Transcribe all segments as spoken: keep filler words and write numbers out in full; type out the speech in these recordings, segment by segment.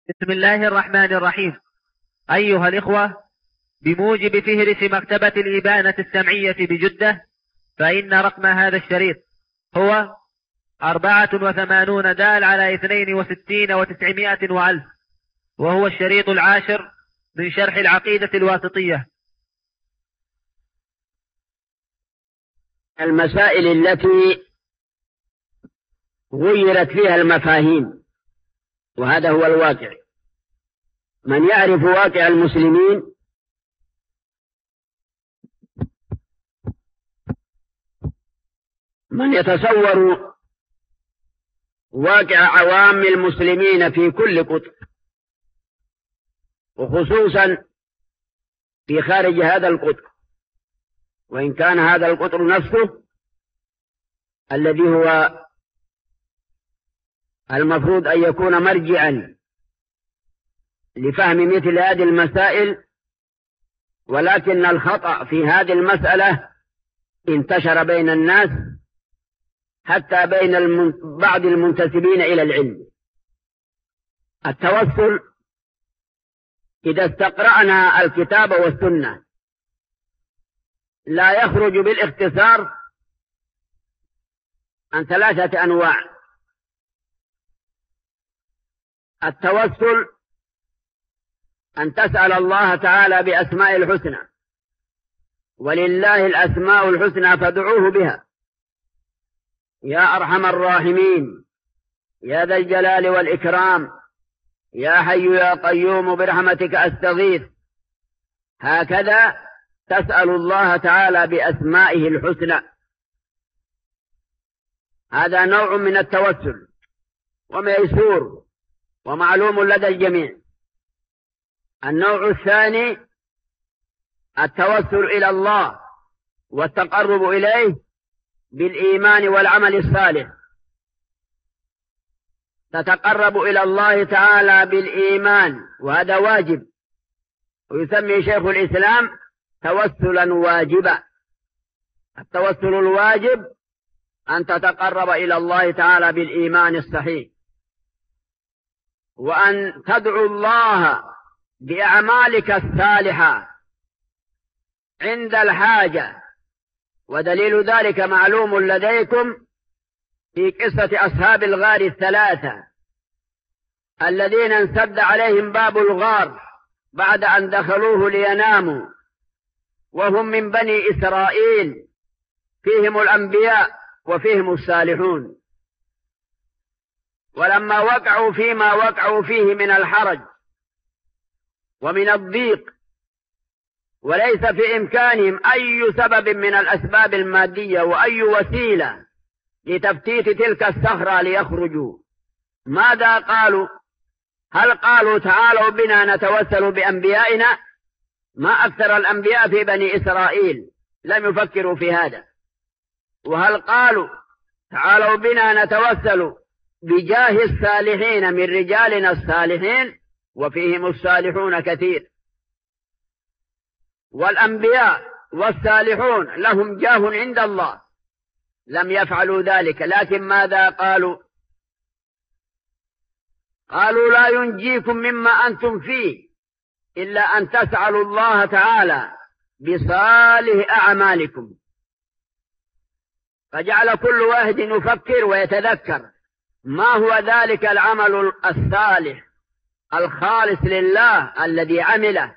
بسم الله الرحمن الرحيم. أيها الإخوة، بموجب فهرس مكتبة الإبانة السمعية بجدة، فإن رقم هذا الشريط هو أربعة وثمانون دال على اثنين وستين وتسعمائة وألف، وهو الشريط العاشر من شرح العقيدة الواسطية. المسائل التي غيرت فيها المفاهيم، وهذا هو الواقع. من يعرف واقع المسلمين من يتصور واقع عوام المسلمين في كل قطر، وخصوصا في خارج هذا القطر، وإن كان هذا القطر نفسه الذي هو المفروض أن يكون مرجعا لفهم مثل هذه المسائل، ولكن الخطأ في هذه المسألة انتشر بين الناس حتى بين المن... بعض المنتسبين إلى العلم. التوسل إذا استقرأنا الكتاب والسنة لا يخرج بالاختصار عن ثلاثة أنواع. التوسل أن تسأل الله تعالى بأسماء الحسنى، ولله الأسماء الحسنى فادعوه بها، يا أرحم الراحمين، يا ذا الجلال والإكرام، يا حي يا قيوم برحمتك أستغيث. هكذا تسأل الله تعالى بأسمائه الحسنى. هذا نوع من التوسل وميسور ومعلوم لدى الجميع. النوع الثاني التوسل إلى الله والتقرب إليه بالإيمان والعمل الصالح. تتقرب إلى الله تعالى بالإيمان، وهذا واجب، ويسمي شيخ الإسلام توسلا واجبا. التوسل الواجب أن تتقرب إلى الله تعالى بالإيمان الصحيح، وأن تدعو الله بأعمالك الصالحة عند الحاجة. ودليل ذلك معلوم لديكم في قصة أصحاب الغار الثلاثة الذين انسد عليهم باب الغار بعد أن دخلوه ليناموا، وهم من بني إسرائيل، فيهم الأنبياء وفيهم الصالحون. ولما وقعوا فيما وقعوا فيه من الحرج ومن الضيق، وليس في إمكانهم أي سبب من الأسباب المادية وأي وسيلة لتفتيت تلك الصخرة ليخرجوا، ماذا قالوا؟ هل قالوا تعالوا بنا نتوسل بأنبيائنا؟ ما أكثر الأنبياء في بني إسرائيل لم يفكروا في هذا. وهل قالوا تعالوا بنا نتوسل بجاه الصالحين من رجالنا الصالحين؟ وفيهم الصالحون كثير، والأنبياء والصالحون لهم جاه عند الله، لم يفعلوا ذلك. لكن ماذا قالوا؟ قالوا لا ينجيكم مما أنتم فيه إلا أن تسألوا الله تعالى بصالح أعمالكم. فجعل كل واحد يفكر ويتذكر ما هو ذلك العمل الصالح الخالص لله الذي عمله.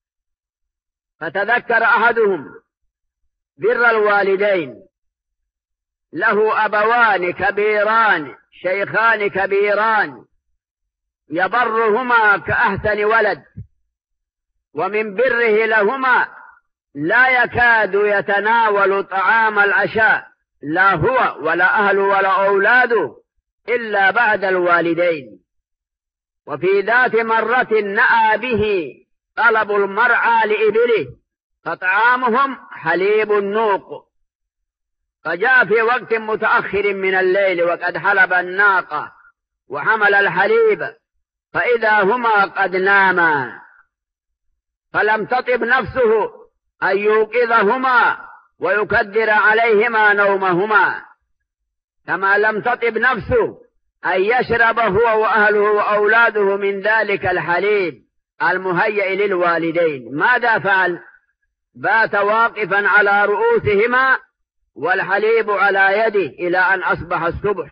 فتذكر أحدهم بر الوالدين، له أبوان كبيران شيخان كبيران يبرهما كأحسن ولد، ومن بره لهما لا يكاد يتناول طعام العشاء لا هو ولا أهله ولا أولاده إلا بعد الوالدين. وفي ذات مرة نأى به طلب المرعى لإبله، فطعامهم حليب النوق، فجاء في وقت متأخر من الليل وقد حلب الناقة وحمل الحليب، فإذا هما قد ناما، فلم تطب نفسه أن يوقظهما ويكدر عليهما نومهما، كما لم تطب نفسه أن يشرب هو وأهله وأولاده من ذلك الحليب المهيئ للوالدين. ماذا فعل؟ بات واقفا على رؤوسهما والحليب على يده إلى أن أصبح الصبح،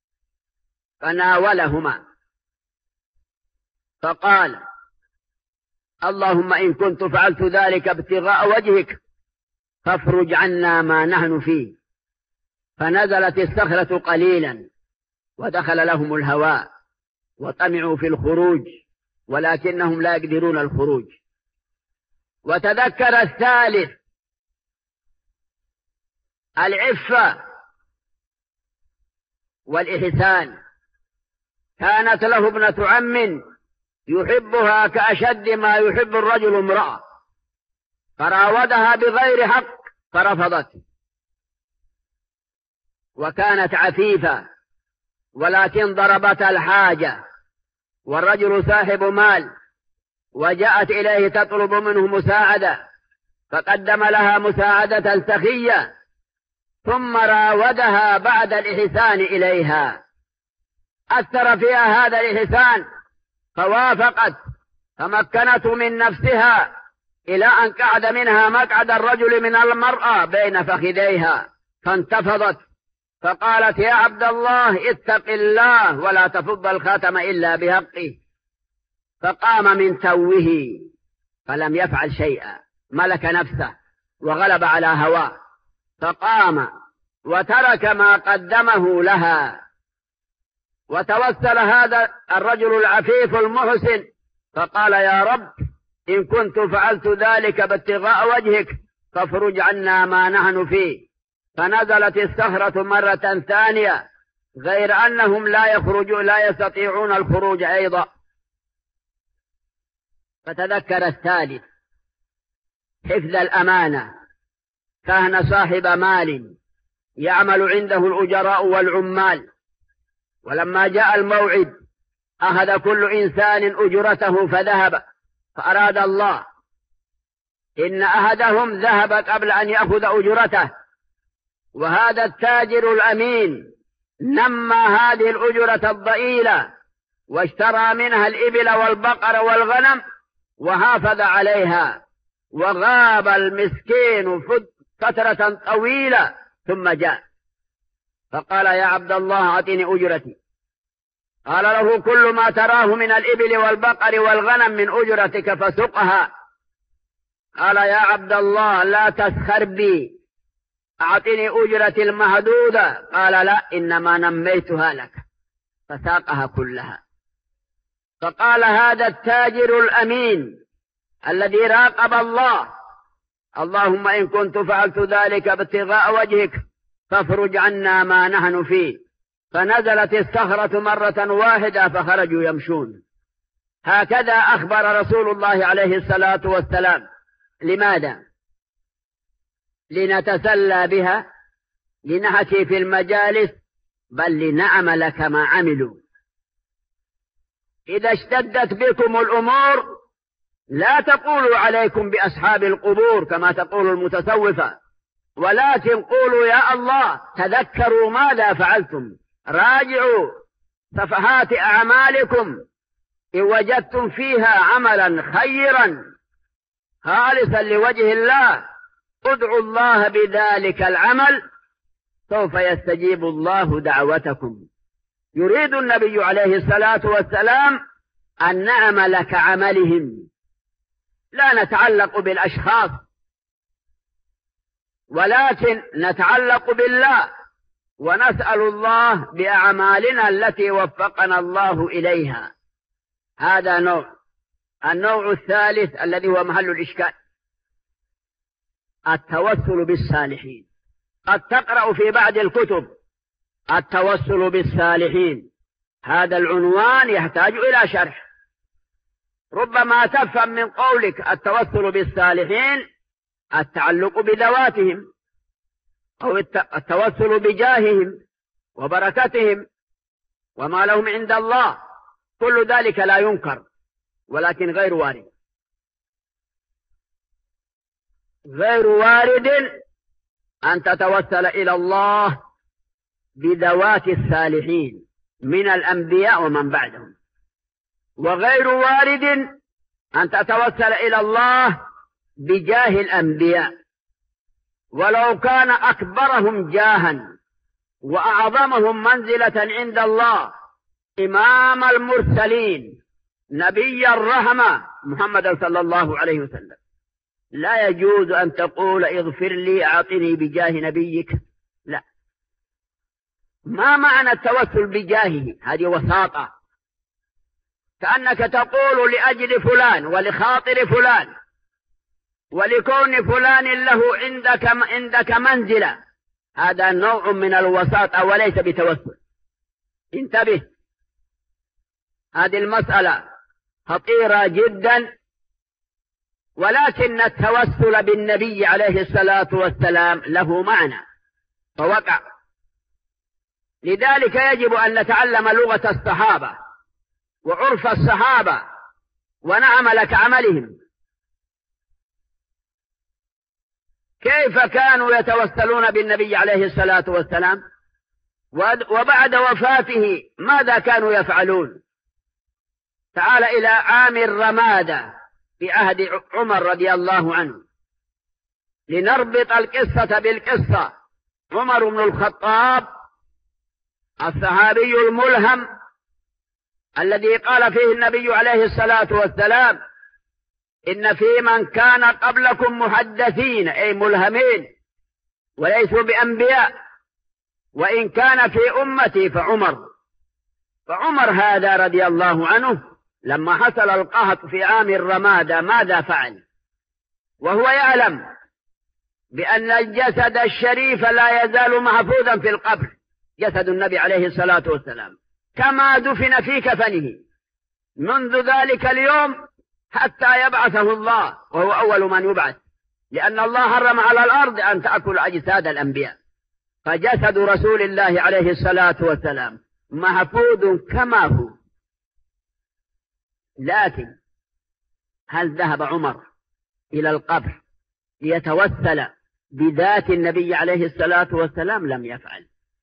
فناولهما فقال: اللهم إن كنت فعلت ذلك ابتغاء وجهك فافرج عنا ما نحن فيه. فنزلت الصخرة قليلا ودخل لهم الهواء وطمعوا في الخروج ولكنهم لا يقدرون الخروج. وتذكر الثالث العفة والإحسان. كانت له ابنة عم يحبها كأشد ما يحب الرجل امرأة، فراودها بغير حق فرفضت، وكانت عفيفة ولكن ضربت الحاجة، والرجل صاحب مال، وجاءت إليه تطلب منه مساعدة فقدم لها مساعدة سخية، ثم راودها بعد الإحسان إليها. أثر فيها هذا الإحسان فوافقت، فمكنته من نفسها إلى أن قعد منها مقعد الرجل من المرأة بين فخذيها، فانتفضت فقالت: يا عبد الله اتق الله ولا تفض الخاتم إلا بحقه. فقام من توه فلم يفعل شيئا، ملك نفسه وغلب على هواه، فقام وترك ما قدمه لها. وتوسل هذا الرجل العفيف المحسن فقال: يا رب إن كنت فعلت ذلك بابتغاء وجهك فافرج عنا ما نحن فيه. فنزلت الصخرة مرة ثانية، غير أنهم لا يخرجون لا يستطيعون الخروج أيضا. فتذكر الثالث حفظ الأمانة. كان صاحب مال يعمل عنده الأجراء والعمال، ولما جاء الموعد أخذ كل إنسان أجرته فذهب. فأراد الله إن أحدهم ذهب قبل أن يأخذ أجرته، وهذا التاجر الأمين نمى هذه الأجرة الضئيلة واشترى منها الإبل والبقر والغنم وحافظ عليها، وغاب المسكين فترة طويلة ثم جاء فقال: يا عبد الله أعطني أجرتي. قال له: كل ما تراه من الإبل والبقر والغنم من أجرتك فسقها. قال: يا عبد الله لا تسخر بي، أعطني أجرتي المهدودة. قال: لا، إنما نميتها لك. فساقها كلها. فقال هذا التاجر الأمين الذي راقب الله: اللهم إن كنت فعلت ذلك ابتغاء وجهك فافرج عنا ما نحن فيه. فنزلت الصخرة مرة واحدة فخرجوا يمشون. هكذا أخبر رسول الله عليه الصلاة والسلام. لماذا؟ لنتسلى بها، لنحكي في المجالس، بل لنعمل كما عملوا. إذا اشتدت بكم الأمور لا تقولوا عليكم بأصحاب القبور كما تقول المتصوفة، ولكن قولوا: يا الله تذكروا ماذا فعلتم، راجعوا صفحات أعمالكم، إن وجدتم فيها عملا خيرا خالصا لوجه الله ادعوا الله بذلك العمل سوف يستجيب الله دعوتكم. يريد النبي عليه الصلاة والسلام أن نعمل كعملهم، لا نتعلق بالأشخاص ولكن نتعلق بالله، ونسأل الله بأعمالنا التي وفقنا الله إليها. هذا نوع. النوع الثالث الذي هو محل الإشكال: التوسل بالصالحين. قد تقرأ في بعض الكتب التوسل بالصالحين، هذا العنوان يحتاج إلى شرح. ربما تفهم من قولك التوسل بالصالحين التعلق بذواتهم، أو التوسل بجاههم وبركتهم وما لهم عند الله. كل ذلك لا ينكر، ولكن غير وارد. غير وارد أن تتوسل إلى الله بذوات الصالحين، من الأنبياء ومن بعدهم، وغير وارد أن تتوسل إلى الله بجاه الأنبياء ولو كان أكبرهم جاها وأعظمهم منزلة عند الله إمام المرسلين نبي الرحمة محمد صلى الله عليه وسلم. لا يجوز أن تقول اغفر لي أعطني بجاه نبيك، لا. ما معنى التوسل بجاهه؟ هذه وساطة، كأنك تقول لأجل فلان ولخاطر فلان ولكون فلان له عندك عندك منزلة، هذا نوع من الوساطة وليس بتوسل. انتبه، هذه المسألة خطيرة جدا، ولكن التوسل بالنبي عليه الصلاة والسلام له معنى فوقع. لذلك يجب أن نتعلم لغة الصحابة وعرف الصحابة ونعمل كعملهم. كيف كانوا يتوسلون بالنبي عليه الصلاة والسلام؟ وبعد وفاته ماذا كانوا يفعلون؟ تعال إلى عام الرمادة في عهد عمر رضي الله عنه لنربط القصة بالقصة. عمر بن الخطاب الصحابي الملهم الذي قال فيه النبي عليه الصلاة والسلام إن في من كان قبلكم محدثين، أي ملهمين وليسوا بأنبياء، وإن كان في أمتي فعمر. فعمر هذا رضي الله عنه لما حصل القحط في عام الرمادة ماذا فعل؟ وهو يعلم بأن الجسد الشريف لا يزال محفوظا في القبر، جسد النبي عليه الصلاة والسلام كما دفن في كفنه منذ ذلك اليوم حتى يبعثه الله، وهو أول من يبعث، لأن الله حرم على الأرض أن تأكل أجساد الأنبياء. فجسد رسول الله عليه الصلاة والسلام محفوظ كما هو. لكن هل ذهب عمر إلى القبر ليتوسل بذات النبي عليه الصلاة والسلام؟ لم يفعل.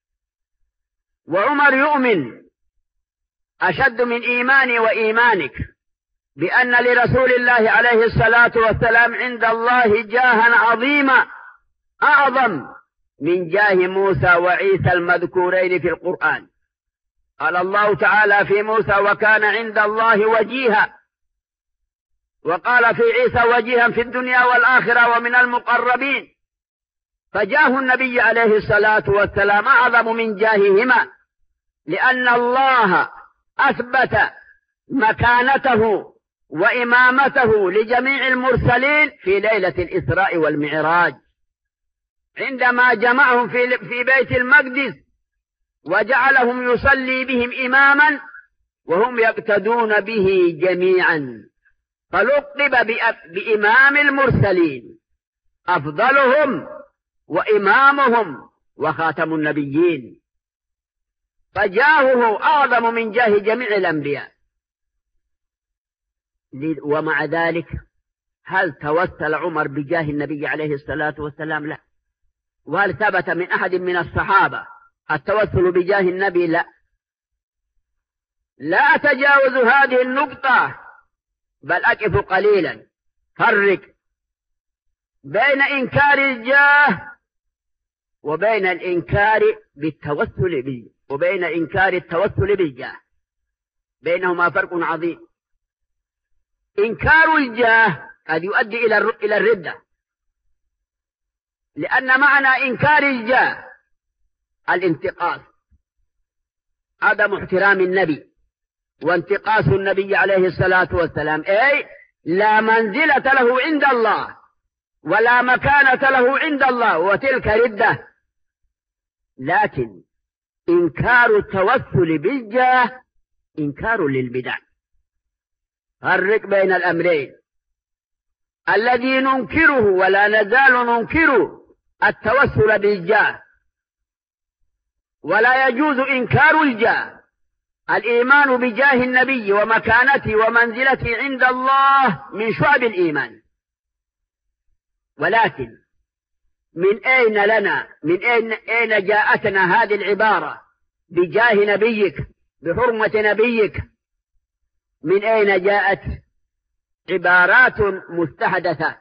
وعمر يؤمن أشد من إيماني وإيمانك بأن لرسول الله عليه الصلاة والسلام عند الله جاها عظيما أعظم من جاه موسى وعيسى المذكورين في القرآن. قال الله تعالى في موسى وكان عند الله وجيها، وقال في عيسى وجيها في الدنيا والآخرة ومن المقربين. فجاه النبي عليه الصلاة والسلام أعظم من جاههما، لأن الله أثبت مكانته وإمامته لجميع المرسلين في ليلة الإسراء والمعراج عندما جمعهم في في بيت المقدس وجعلهم يصلي بهم إماما وهم يقتدون به جميعا، فلقب بإمام المرسلين، أفضلهم وإمامهم وخاتم النبيين، فجاهه أعظم من جاه جميع الأنبياء. ومع ذلك هل توسل عمر بجاه النبي عليه الصلاة والسلام؟ لا. وهل ثبت من أحد من الصحابة التوسل بجاه النبي؟ لا. لا أتجاوز هذه النقطة، بل أقف قليلا. فرق بين إنكار الجاه وبين الإنكار بالتوسل به، وبين إنكار التوسل بالجاه، بينهما فرق عظيم. إنكار الجاه قد يؤدي إلى الردة، لأن معنى إنكار الجاه الانتقاص، عدم احترام النبي وانتقاص النبي عليه الصلاة والسلام، أي لا منزلة له عند الله ولا مكانة له عند الله، وتلك ردة. لكن إنكار التوسل بالجاه إنكار للبدع. فرق بين الأمرين. الذي ننكره ولا نزال ننكره التوسل بالجاه، ولا يجوز إنكار الجاه. الإيمان بجاه النبي ومكانته ومنزلته عند الله من شعب الإيمان. ولكن من أين لنا من أين, أين جاءتنا هذه العبارة بجاه نبيك بحرمة نبيك، من أين جاءت؟ عبارات مستحدثة.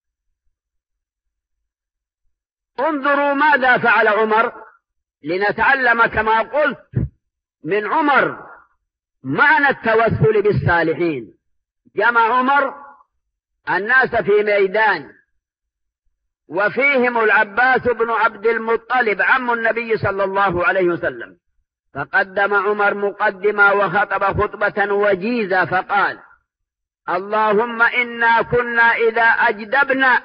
انظروا ماذا فعل عمر لنتعلم كما قلت من عمر معنى التوسل بالصالحين. جمع عمر الناس في ميدان، وفيهم العباس بن عبد المطلب عم النبي صلى الله عليه وسلم، فقدم عمر مقدمة وخطب خطبة وجيزة فقال: اللهم إنا كنا إذا أجدبنا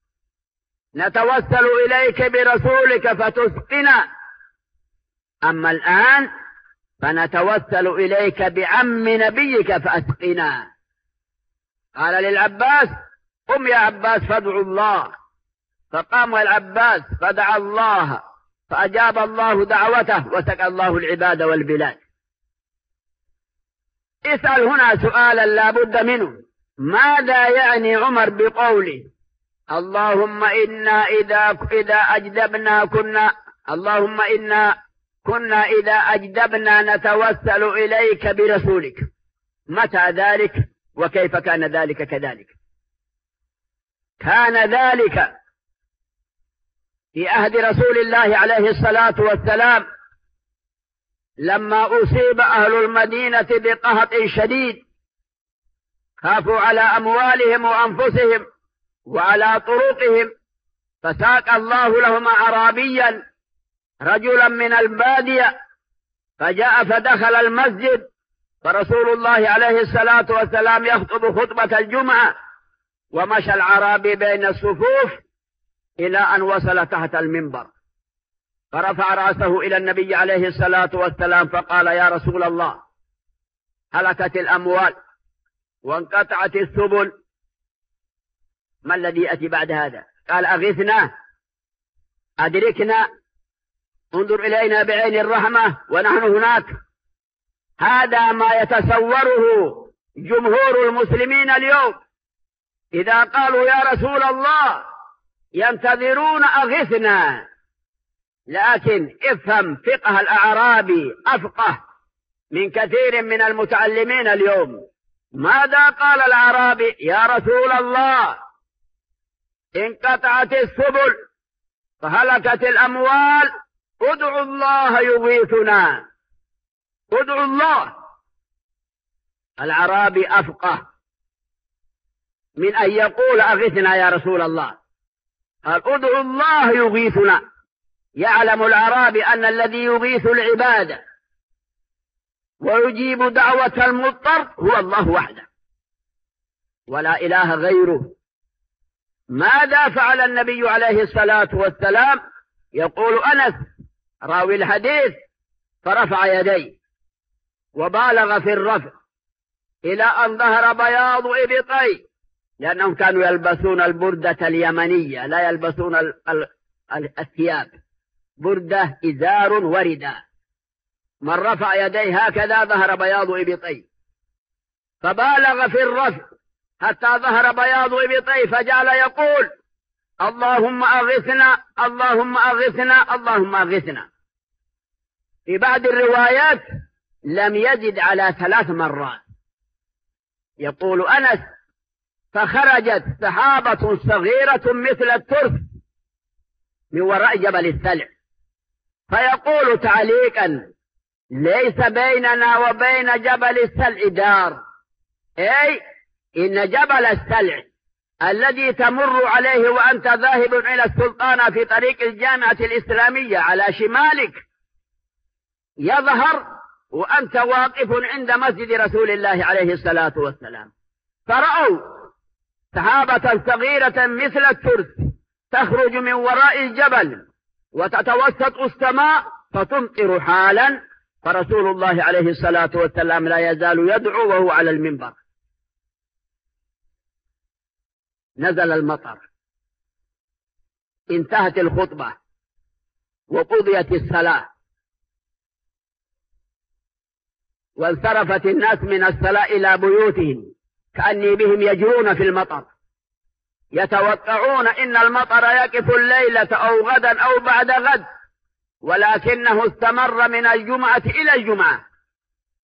نتوسل إليك برسولك فتسقنا، أما الآن فنتوسل إليك بعم نبيك فأسقنا. قال للعباس: قم يا عباس فادعوا الله. فقام العباس فدعا الله فأجاب الله دعوته وسقى الله العباد والبلاد. اسأل هنا سؤالا لا بد منه: ماذا يعني عمر بقوله اللهم إنا إذا إذا أجدبنا كنا اللهم إنا كنا إذا أجدبنا نتوسل إليك برسولك؟ متى ذلك وكيف كان ذلك كذلك؟ كان ذلك في عهد رسول الله عليه الصلاة والسلام لما أصيب أهل المدينة بقهط شديد، خافوا على أموالهم وأنفسهم وعلى طرقهم، فساق الله لهم أعرابيا رجلا من البادية، فجاء فدخل المسجد، فرسول الله عليه الصلاة والسلام يخطب خطبة الجمعة، ومشى العرابي بين الصفوف إلى أن وصل تحت المنبر، فرفع رأسه إلى النبي عليه الصلاة والسلام فقال: يا رسول الله، هلكت الأموال وانقطعت السبل، ما الذي يأتي بعد هذا؟ قال: أغثنا، أدركنا، انظر إلينا بعين الرحمة ونحن هناك. هذا ما يتصوره جمهور المسلمين اليوم، إذا قالوا يا رسول الله ينتظرون أغثنا. لكن افهم فقه الأعرابي أفقه من كثير من المتعلمين اليوم. ماذا قال الأعرابي؟ يا رسول الله انقطعت السبل فهلكت الأموال، ادعوا الله يغيثنا، ادعوا الله. الأعرابي أفقه من أن يقول أغثنا يا رسول الله، قال ادعوا الله يغيثنا. يعلم الأعرابي أن الذي يغيث العباد ويجيب دعوة المضطر هو الله وحده ولا إله غيره. ماذا فعل النبي عليه الصلاة والسلام؟ يقول أنس راوي الحديث: فرفع يديه وبالغ في الرفع إلى أن ظهر بياض إبطيه، لأنهم كانوا يلبسون البردة اليمنية، لا يلبسون ال ال ال الثياب، بردة إزار ورداء. من رفع يديه هكذا ظهر بياض إبطيه، فبالغ في الرفع حتى ظهر بياض إبطيه، فجعل يقول: اللهم أغثنا، اللهم أغثنا، اللهم أغثنا. في بعض الروايات لم يزد على ثلاث مرات. يقول أنس: فخرجت سحابة صغيرة مثل الترس من وراء جبل السلع، فيقول تعليقا: ليس بيننا وبين جبل السلع دار، أي إن جبل السلع الذي تمر عليه وأنت ذاهب إلى السلطانة في طريق الجامعة الإسلامية على شمالك يظهر وأنت واقف عند مسجد رسول الله عليه الصلاة والسلام. فرأوا سحابة صغيرة مثل الترس تخرج من وراء الجبل وتتوسط السماء فتمطر حالا، فرسول الله عليه الصلاة والسلام لا يزال يدعو وهو على المنبر. نزل المطر، انتهت الخطبة وقضيت الصلاة، وانصرفت الناس من الصلاة إلى بيوتهم كأني بهم يجرون في المطر، يتوقعون إن المطر يقف الليلة أو غدا أو بعد غد، ولكنه استمر من الجمعة إلى الجمعة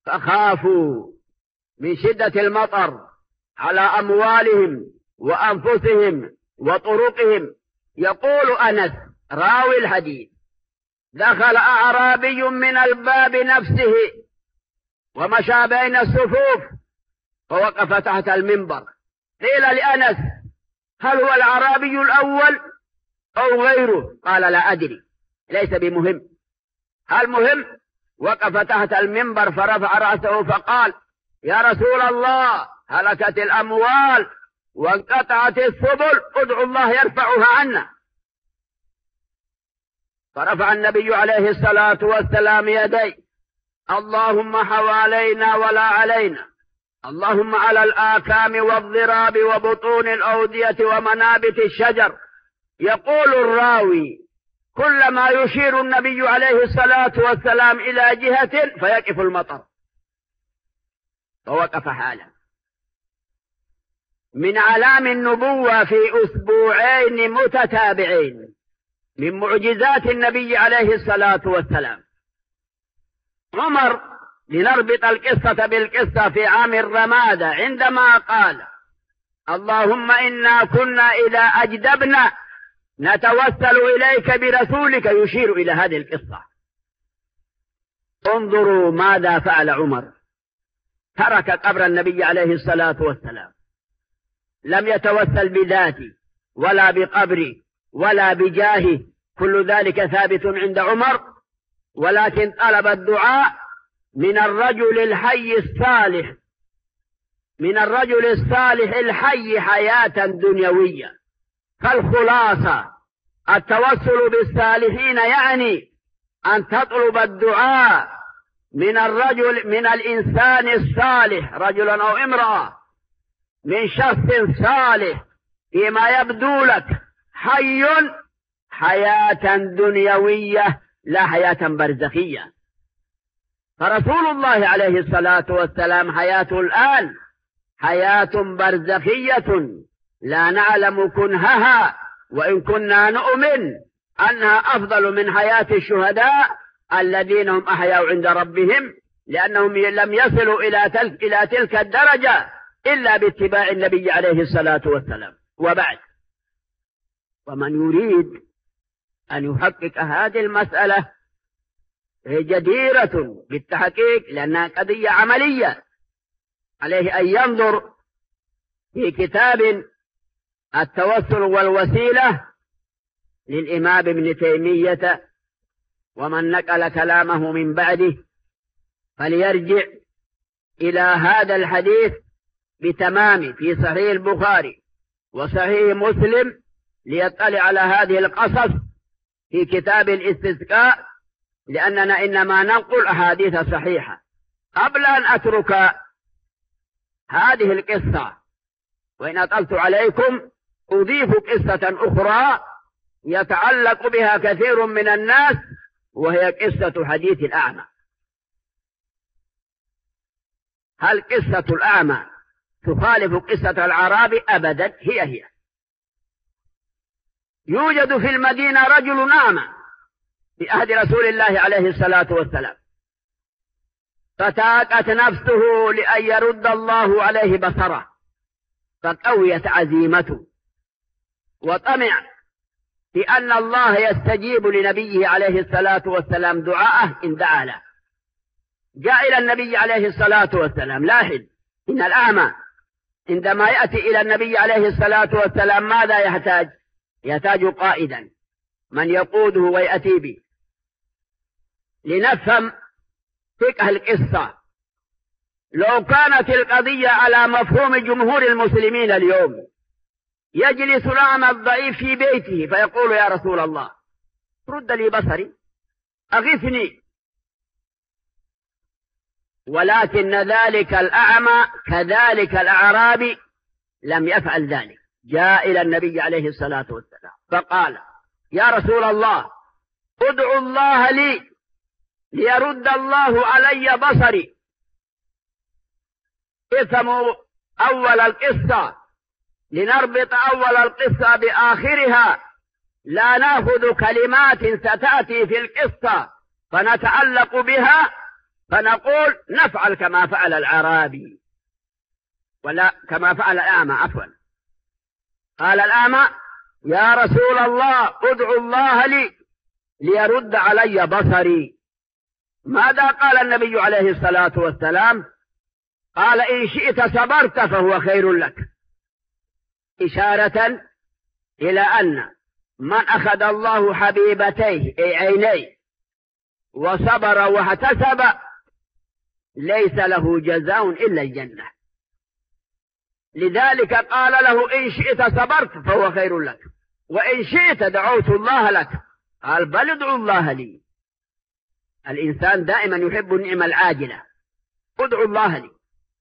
فخافوا من شدة المطر على أموالهم وأنفسهم وطرقهم. يقول أنس راوي الحديث: دخل أعرابي من الباب نفسه ومشى بين الصفوف فوقف تحت المنبر. قيل لأنس: هل هو الأعرابي الأول أو غيره؟ قال: لا أدري، ليس بمهم. هل مهم؟ وقف تحت المنبر فرفع رأسه فقال: يا رسول الله، هلكت الأموال وانقطعت السبل، ادعوا الله يرفعها عنا. فرفع النبي عليه الصلاة والسلام يديه: اللهم حوالينا ولا علينا، اللهم على الآكام والضراب وبطون الأودية ومنابت الشجر. يقول الراوي: كلما يشير النبي عليه الصلاة والسلام إلى جهة فيقف المطر، فوقف حالا. من علام النبوة في أسبوعين متتابعين من معجزات النبي عليه الصلاة والسلام. عمر، لنربط القصة بالقصة، في عام الرمادة عندما قال: اللهم إنا كنا إذا أجدبنا نتوسل إليك برسولك، يشير إلى هذه القصة. انظروا ماذا فعل عمر. ترك قبر النبي عليه الصلاة والسلام، لم يتوسل بذاته ولا بقبره ولا بجاهه، كل ذلك ثابت عند عمر، ولكن طلب الدعاء من الرجل الحي الصالح، من الرجل الصالح الحي حياة دنيوية. فالخلاصة التوسل بالصالحين يعني أن تطلب الدعاء من الرجل، من الإنسان الصالح، رجلا أو امرأة، من شخص صالح فيما يبدو لك حي حياة دنيوية لا حياة برزخية. فرسول الله عليه الصلاة والسلام حياته الآن حياة برزخية لا نعلم كنهها، وإن كنا نؤمن أنها أفضل من حياة الشهداء الذين هم أحياء عند ربهم، لأنهم لم يصلوا إلى تلك, إلى تلك الدرجة إلا باتباع النبي عليه الصلاة والسلام. وبعد، ومن يريد أن يحقق هذه المسألة هي جديرة بالتحقيق، لأنها قضية عملية، عليه أن ينظر في كتاب التوسل والوسيلة للإمام ابن تيمية ومن نقل كلامه من بعده، فليرجع إلى هذا الحديث بتمام في صحيح البخاري وصحيح مسلم، ليطلع على هذه القصص في كتاب الاستسقاء، لأننا إنما ننقل أحاديث صحيحة. قبل أن أترك هذه القصة وإن أطلت عليكم، أضيف قصة أخرى يتعلق بها كثير من الناس، وهي قصة حديث الأعمى. هل قصة الأعمى تخالف قصة العرابي؟ أبدا، هي هي. يوجد في المدينة رجل أعمى في عهد رسول الله عليه الصلاة والسلام، فتاقت نفسه لأن يرد الله عليه بصره، فقويت عزيمته وطمع في أن الله يستجيب لنبيه عليه الصلاة والسلام دعاءه إن دعا له. جاء إلى النبي عليه الصلاة والسلام. لاحظ إن الأعمى عندما يأتي إلى النبي عليه الصلاة والسلام ماذا يحتاج؟ يحتاج قائدا من يقوده ويأتي به. لنفهم فقه القصة، لو كانت القضية على مفهوم جمهور المسلمين اليوم، يجلس الأعمى الضعيف في بيته فيقول: يا رسول الله، رد لي بصري، أغثني. ولكن ذلك الأعمى كذلك الأعرابي لم يفعل ذلك. جاء إلى النبي عليه الصلاة والسلام فقال: يا رسول الله، ادعو الله لي ليرد الله علي بصري. افهموا أول القصة، لنربط أول القصة بآخرها، لا نأخذ كلمات ستأتي في القصة فنتعلق بها فنقول نفعل كما فعل الأعرابي، ولا كما فعل الأعمى عفوا. قال الأعمى: يا رسول الله ادعو الله لي ليرد علي بصري. ماذا قال النبي عليه الصلاة والسلام؟ قال: إن شئت صبرت فهو خير لك، إشارة إلى أن من أخذ الله حبيبتيه أي عينيه وصبر واحتسب ليس له جزاء إلا الجنة. لذلك قال له: إن شئت صبرت فهو خير لك، وإن شئت دعوت الله لك. قال: بل ادعو الله لي. الإنسان دائما يحب النعمة العاجلة، ادعو الله لي.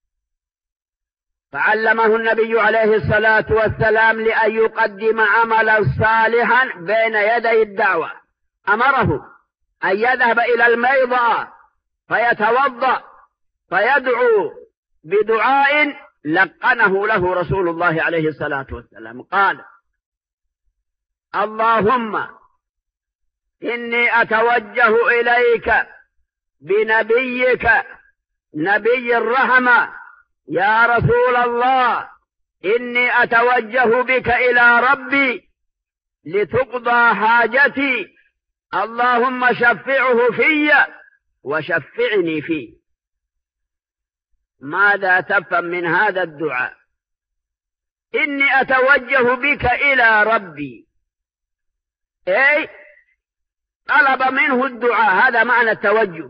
فعلمه النبي عليه الصلاة والسلام لأن يقدم عملا صالحا بين يدي الدعوة. أمره أن يذهب إلى الميضة فيتوضأ فيدعو بدعاء لقنه له رسول الله عليه الصلاة والسلام. قال: اللهم إني أتوجه إليك بنبيك نبي الرحمة، يا رسول الله إني أتوجه بك إلى ربي لتقضى حاجتي، اللهم شفعه في وشفعني فيه. ماذا تفهم من هذا الدعاء؟ إني أتوجه بك إلى ربي، أي طلب منه الدعاء، هذا معنى التوجه،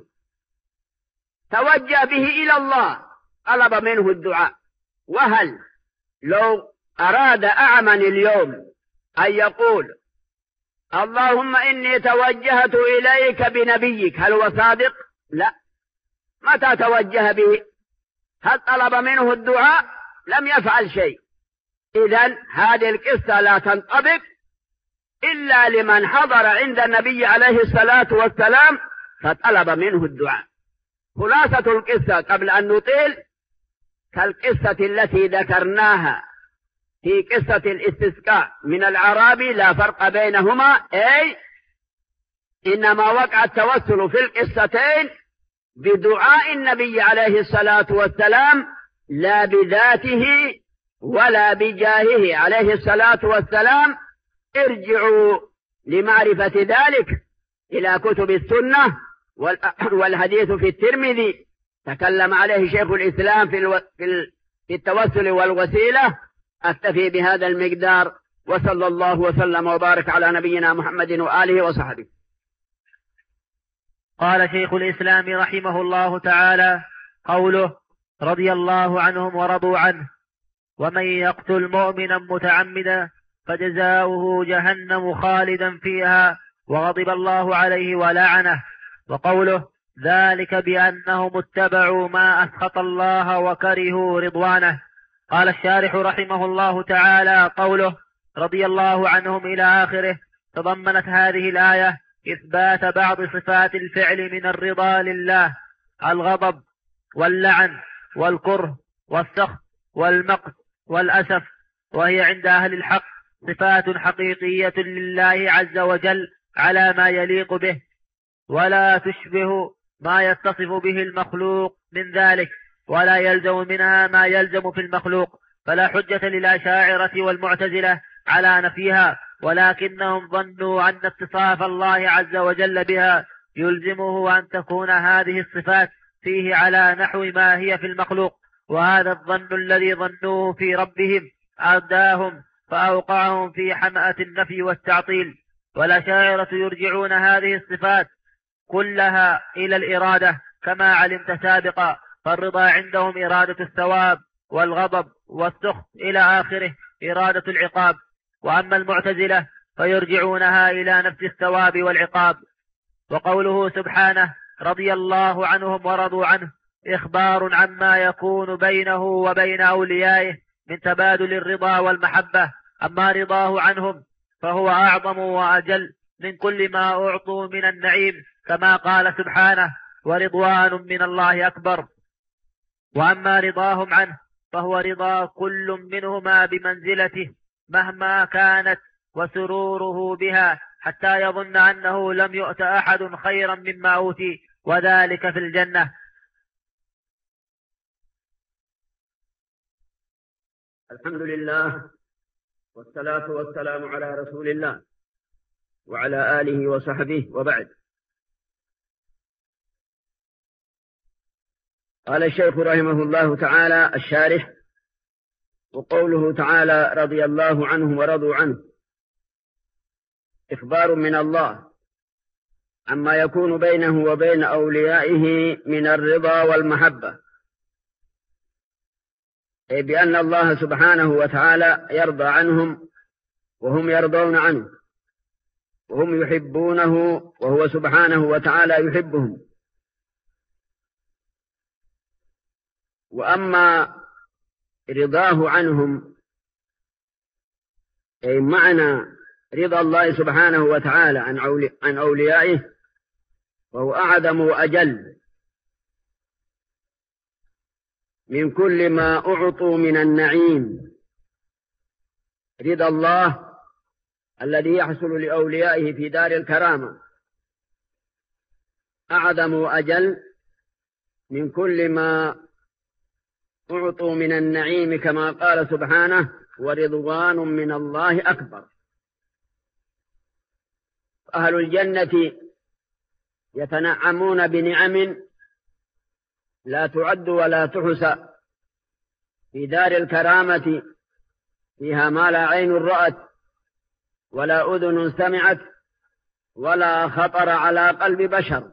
توجه به إلى الله، طلب منه الدعاء. وهل لو أراد أعمى اليوم أن يقول: اللهم إني توجهت إليك بنبيك، هل هو صادق؟ لا. متى توجه به؟ هل طلب منه الدعاء؟ لم يفعل شيء. إذن هذه القصة لا تنطبق إلا لمن حضر عند النبي عليه الصلاة والسلام فطلب منه الدعاء. خلاصة القصة قبل أن نطيل كالقصة التي ذكرناها في قصة الاستسقاء من الأعرابي، لا فرق بينهما، أي إنما وقع التوسل في القصتين بدعاء النبي عليه الصلاة والسلام لا بذاته ولا بجاهه عليه الصلاة والسلام. ارجعوا لمعرفة ذلك إلى كتب السنة والحديث في الترمذي تكلم عليه شيخ الإسلام في, الو... في التوسل والوسيلة. أكتفي بهذا المقدار، وصلى الله وسلم وبارك على نبينا محمد وآله وصحبه. قال شيخ الإسلام رحمه الله تعالى: قوله رضي الله عنهم ورضوا عنه: ومن يقتل مؤمنا متعمدا فجزاؤه جهنم خالدا فيها وغضب الله عليه ولعنه. وقوله ذلك بأنهم اتبعوا ما أسخط الله وكرهوا رضوانه. قال الشارح رحمه الله تعالى: قوله رضي الله عنهم إلى آخره تضمنت هذه الآية إثبات بعض صفات الفعل من الرضا لله: الغضب واللعن والكره والسخط والمقت والأسف، وهي عند أهل الحق صفات حقيقية لله عز وجل على ما يليق به، ولا تشبه ما يتصف به المخلوق من ذلك، ولا يلزم منها ما يلزم في المخلوق. فلا حجة للأشاعرة والمعتزلة على نفيها، ولكنهم ظنوا أن اتصاف الله عز وجل بها يلزمه أن تكون هذه الصفات فيه على نحو ما هي في المخلوق، وهذا الظن الذي ظنوه في ربهم أرداهم فأوقعهم في حمأة النفي والتعطيل. والأشاعرة يرجعون هذه الصفات كلها إلى الإرادة كما علمت سابقا، فالرضا عندهم إرادة الثواب، والغضب والسخط إلى آخره إرادة العقاب. وأما المعتزلة فيرجعونها إلى نفس الثواب والعقاب. وقوله سبحانه رضي الله عنهم ورضوا عنه إخبار عما يكون بينه وبين أوليائه من تبادل الرضا والمحبة. أما رضاه عنهم فهو أعظم وأجل من كل ما أعطوا من النعيم، كما قال سبحانه ورضوان من الله أكبر. وأما رضاهم عنه فهو رضا كل منهما بمنزلته مهما كانت، وسروره بها حتى يظن أنه لم يؤت أحد خيرا مما أوتي، وذلك في الجنة. الحمد لله والصلاة والسلام على رسول الله وعلى آله وصحبه وبعد. قال الشيخ رحمه الله تعالى الشارح: وقوله تعالى رضي الله عنه ورضوا عنه إخبار من الله عما يكون بينه وبين أوليائه من الرضا والمحبة، أي بأن الله سبحانه وتعالى يرضى عنهم وهم يرضون عنه، وهم يحبونه وهو سبحانه وتعالى يحبهم. وأما رضاه عنهم أي معنى رضا الله سبحانه وتعالى عن أوليائه، وهو أعظم وأجل من كل ما أعطوا من النعيم. رضا الله الذي يحصل لأوليائه في دار الكرامة أعظم وأجل من كل ما أعطوا من النعيم، كما قال سبحانه: ورضوان من الله أكبر. أهل الجنة يتنعمون بنعم لا تعد ولا تحصى في دار الكرامة، فيها ما لا عين رأت ولا أذن سمعت ولا خطر على قلب بشر.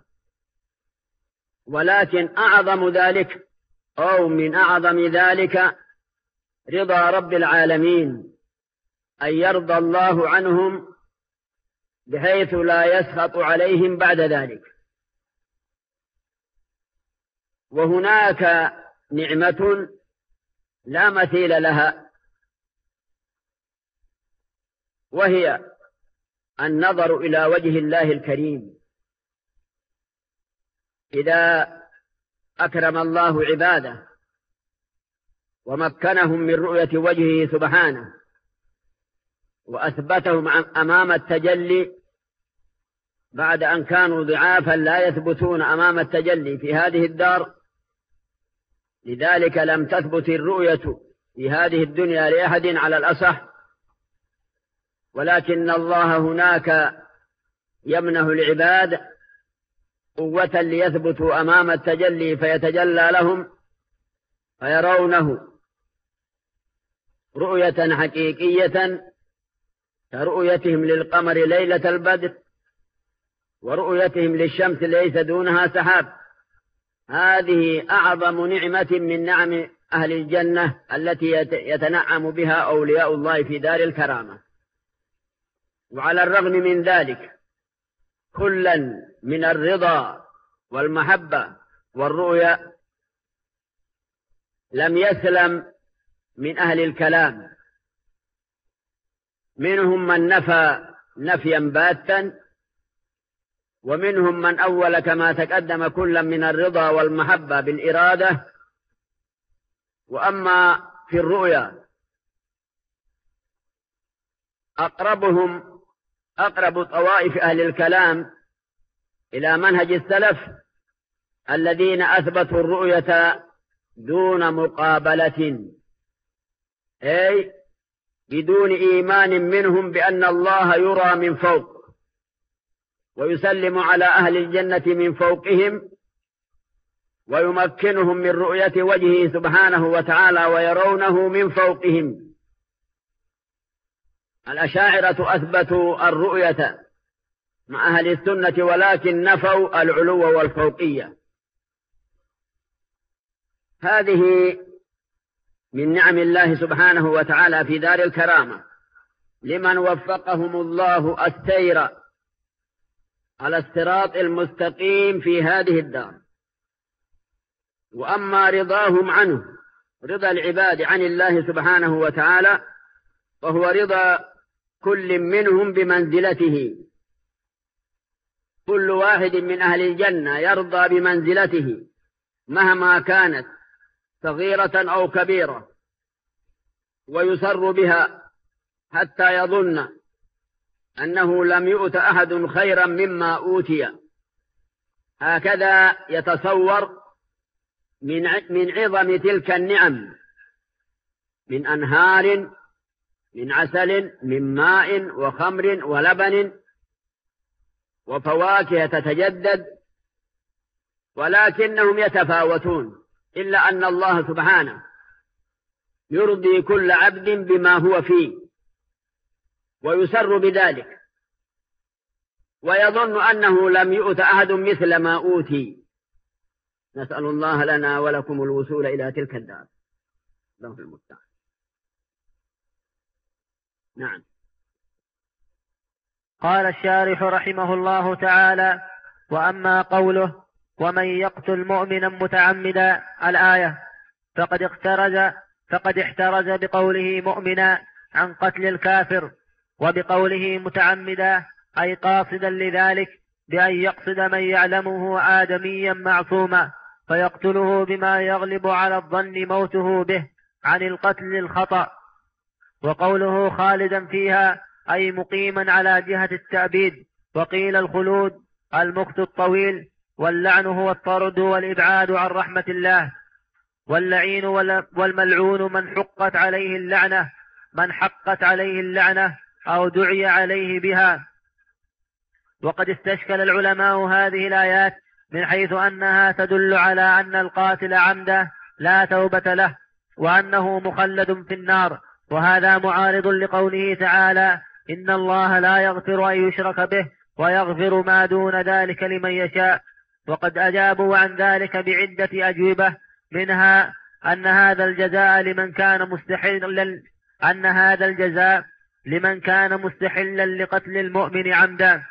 ولكن أعظم ذلك أو من أعظم ذلك رضا رب العالمين، أن يرضى الله عنهم بحيث لا يسخط عليهم بعد ذلك. وهناك نعمة لا مثيل لها، وهي النظر إلى وجه الله الكريم. إذا أكرم الله عباده ومكنهم من رؤية وجهه سبحانه وأثبتهم أمام التجلي بعد أن كانوا ضعافا لا يثبتون أمام التجلي في هذه الدار، لذلك لم تثبت الرؤية في هذه الدنيا لأحد على الأصح، ولكن الله هناك يمنح العباد قوة ليثبتوا أمام التجلي فيتجلى لهم فيرونه رؤية حقيقية كرؤيتهم للقمر ليلة البدر ورؤيتهم للشمس ليس دونها سحاب. هذه أعظم نعمة من نعم أهل الجنة التي يتنعم بها أولياء الله في دار الكرامة. وعلى الرغم من ذلك كلا من الرضا والمحبة والرؤيا لم يسلم من أهل الكلام، منهم من نفى نفيا باتا، ومنهم من أول كما تقدم كلا من الرضا والمحبة بالإرادة. وأما في الرؤيا أقربهم أقرب طوائف أهل الكلام إلى منهج السلف الذين أثبتوا الرؤية دون مقابلة، أي بدون إيمان منهم بأن الله يرى من فوق ويسلم على أهل الجنة من فوقهم ويمكنهم من رؤية وجهه سبحانه وتعالى ويرونه من فوقهم. الأشاعرة أثبتوا الرؤية مع أهل السنة ولكن نفوا العلو والفوقية. هذه من نعم الله سبحانه وتعالى في دار الكرامة لمن وفقهم الله السير على الصراط المستقيم في هذه الدار. وأما رضاهم عنه رضا العباد عن الله سبحانه وتعالى فهو رضا كل منهم بمنزلته. كل واحد من أهل الجنة يرضى بمنزلته مهما كانت صغيرة أو كبيرة، ويسر بها حتى يظن أنه لم يؤت أحد خيرا مما أوتي. هكذا يتصور من من عظم تلك النعم من أنهار من عسل من ماء وخمر ولبن وفواكه تتجدد، ولكنهم يتفاوتون، إلا أن الله سبحانه يرضي كل عبد بما هو فيه ويسر بذلك، ويظن أنه لم يؤت أحد مثل ما أوتي. نسأل الله لنا ولكم الوصول إلى تلك الدار. الله المستعان. نعم. قال الشارح رحمه الله تعالى: وأما قوله ومن يقتل مؤمنا متعمدا الآية فقد احترز فقد احترز بقوله مؤمنا عن قتل الكافر، وبقوله متعمدا أي قاصدا لذلك بأن يقصد من يعلمه آدميا معصوما فيقتله بما يغلب على الظن موته به عن القتل الخطأ. وقوله خالدا فيها أي مقيما على جهة التأبيد. وقيل الخلود المكث الطويل، واللعن هو الطرد والإبعاد عن رحمة الله. واللعين والملعون من حقت عليه اللعنة من حقت عليه اللعنة أو دعي عليه بها. وقد استشكل العلماء هذه الآيات من حيث أنها تدل على أن القاتل عمدا لا توبة له، وأنه مخلد في النار، وهذا معارض لقوله تعالى: إن الله لا يغفر أن يشرك به ويغفر ما دون ذلك لمن يشاء. وقد أجابوا عن ذلك بعدة أجوبة، منها أن هذا الجزاء لمن كان مستحلا أن هذا الجزاء لمن كان مستحلا لقتل المؤمن عمدا.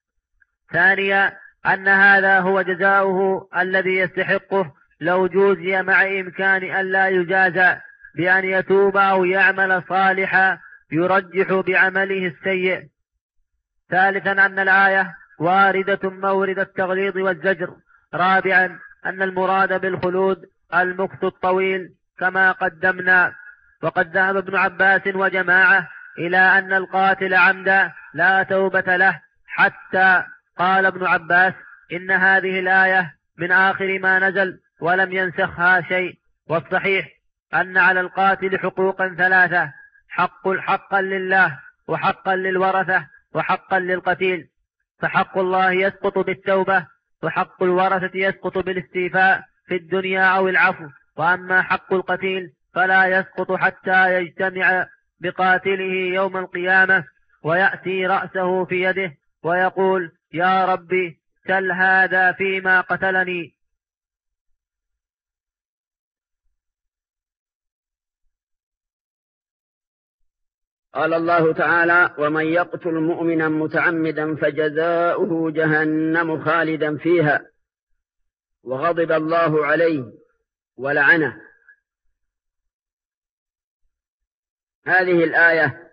ثانيا أن هذا هو جزاؤه الذي يستحقه لو جوزي، مع إمكان أن لا يجازى بأن يتوب أو يعمل صالحا يرجح بعمله السيء. ثالثا أن الآية واردة مورد التغليظ والزجر. رابعا أن المراد بالخلود المكث الطويل كما قدمنا. وقد ذهب ابن عباس وجماعة إلى أن القاتل عمدا لا توبة له، حتى قال ابن عباس إن هذه الآية من آخر ما نزل ولم ينسخها شيء. والصحيح أن على القاتل حقوقا ثلاثة: حق حقا لله، وحقا للورثة، وحقا للقتيل. فحق الله يسقط بالتوبة، وحق الورثة يسقط بالاستيفاء في الدنيا أو العفو. وأما حق القتيل فلا يسقط حتى يجتمع بقاتله يوم القيامة ويأتي رأسه في يده ويقول: يا ربي سل هذا فيما قتلني. قال الله تعالى: ومن يقتل مؤمنا متعمدا فجزاؤه جهنم خالدا فيها وغضب الله عليه ولعنه. هذه الآية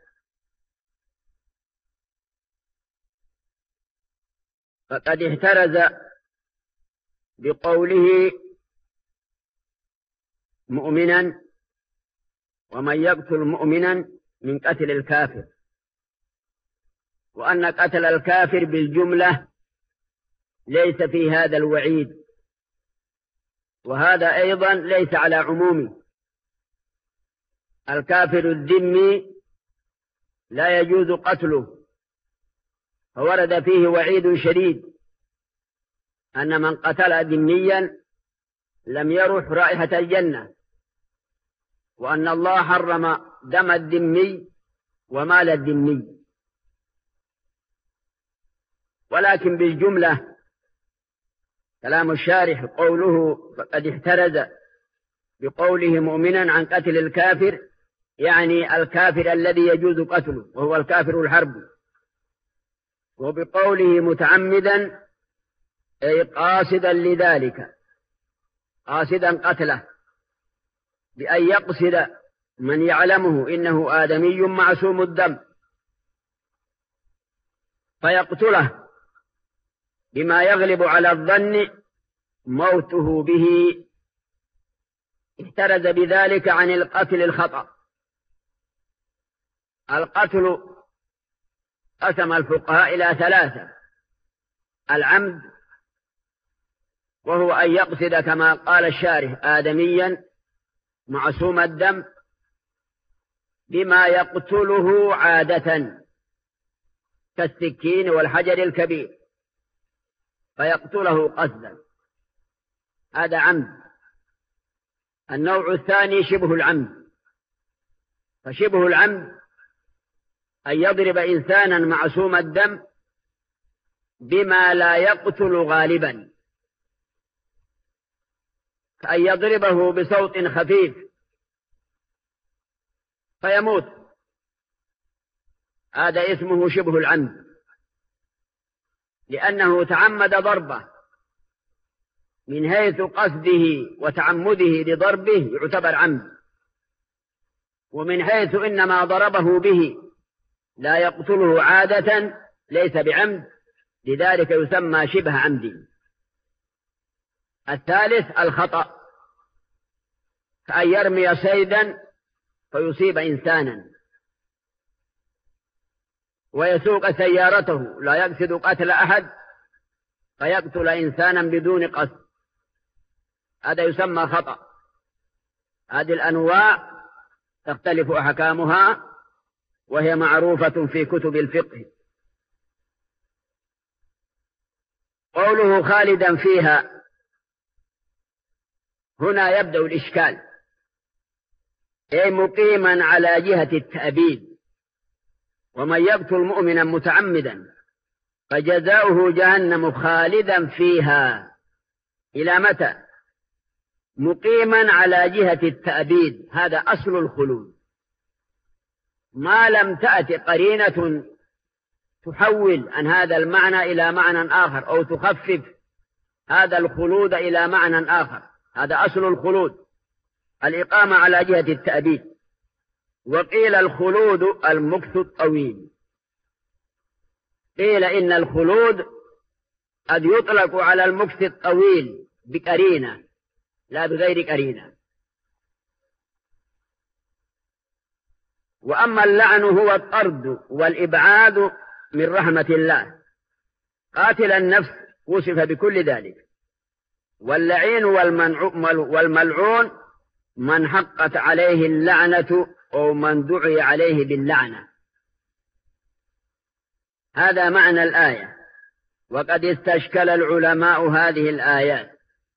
فقد احترز بقوله مؤمنا ومن يقتل مؤمنا من قتل الكافر، وأن قتل الكافر بالجملة ليس في هذا الوعيد، وهذا أيضا ليس على عمومه. الكافر الذمي لا يجوز قتله، فورد فيه وعيد شديد أن من قتل ذميا لم يرح رائحة الجنة، وأن الله حرم دم الذمي ومال الذمي. ولكن بالجملة كلام الشارح قوله فقد احترز بقوله مؤمنا عن قتل الكافر، يعني الكافر الذي يجوز قتله وهو الكافر الحرب. وبقوله متعمدا أي قاصدا لذلك، قاصدا قتله بأن يقصد من يعلمه إنه آدمي معصوم الدم فيقتله بما يغلب على الظن موته به. احترز بذلك عن القتل الخطأ. القتل قسم الفقهاء إلى ثلاثة: العمد، وهو أن يقصد كما قال الشارح آدميا معصوم الدم بما يقتله عادة كالسكين والحجر الكبير فيقتله قصدا، هذا عمد. النوع الثاني شبه العمد، فشبه العمد أن يضرب إنسانا معصوم الدم بما لا يقتل غالبا، كأن يضربه بصوت خفيف فيموت، هذا اسمه شبه العمد، لأنه تعمد ضربه من حيث قصده وتعمده لضربه يعتبر عمد، ومن حيث إنما ضربه به لا يقتله عادة ليس بعمد، لذلك يسمى شبه عمد. الثالث الخطأ، كأن يرمي صيدا فيصيب إنسانا ويسوق سيارته لا يقصد قتل أحد فيقتل إنسانا بدون قصد، هذا يسمى خطأ. هذه الأنواع تختلف أحكامها وهي معروفة في كتب الفقه. قوله خالدا فيها، هنا يبدأ الإشكال، أي مقيما على جهة التأبيد، ومن يقتل مؤمنا متعمدا فجزاؤه جهنم خالدا فيها. إلى متى؟ مقيما على جهة التأبيد، هذا أصل الخلود، ما لم تأتي قرينة تحول عن هذا المعنى إلى معنى آخر أو تخفف هذا الخلود إلى معنى آخر، هذا أصل الخلود، الإقامة على جهة التأبيد. وقيل الخلود المكث الطويل، قيل إن الخلود قد يطلق على المكث الطويل بقرينة لا بغير قرينة. وأما اللعن هو الطرد والإبعاد من رحمة الله، قاتل النفس وصف بكل ذلك. واللعين والملعون من حقت عليه اللعنة أو من دعي عليه باللعنة، هذا معنى الآية. وقد استشكل العلماء هذه الآيات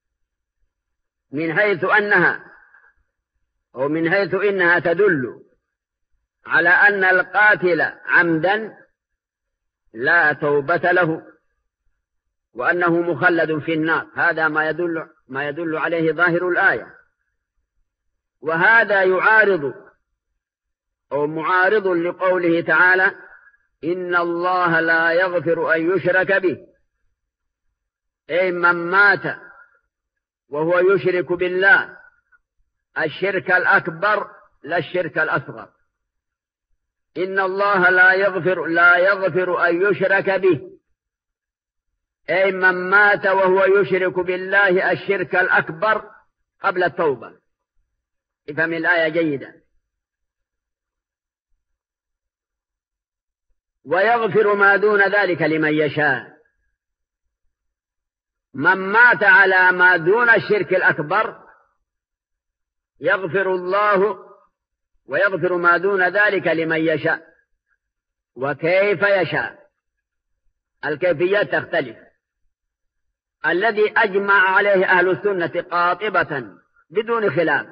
من حيث أنها أو من حيث إنها تدل على أن القاتل عمدا لا توبة له وأنه مخلد في النار، هذا ما يدل ما يدل عليه ظاهر الآية. وهذا يعارض أو معارض لقوله تعالى: إن الله لا يغفر أن يشرك به، أي من مات وهو يشرك بالله الشرك الأكبر لا الشرك الأصغر. إن الله لا يغفر لا يغفر أن يشرك به، أي من مات وهو يشرك بالله الشرك الأكبر قبل التوبة. افهم الآية جيدا. ويغفر ما دون ذلك لمن يشاء، من مات على ما دون الشرك الأكبر يغفر الله، ويغفر ما دون ذلك لمن يشاء. وكيف يشاء؟ الكيفيات تختلف. الذي أجمع عليه أهل السنة قاطبة بدون خلاف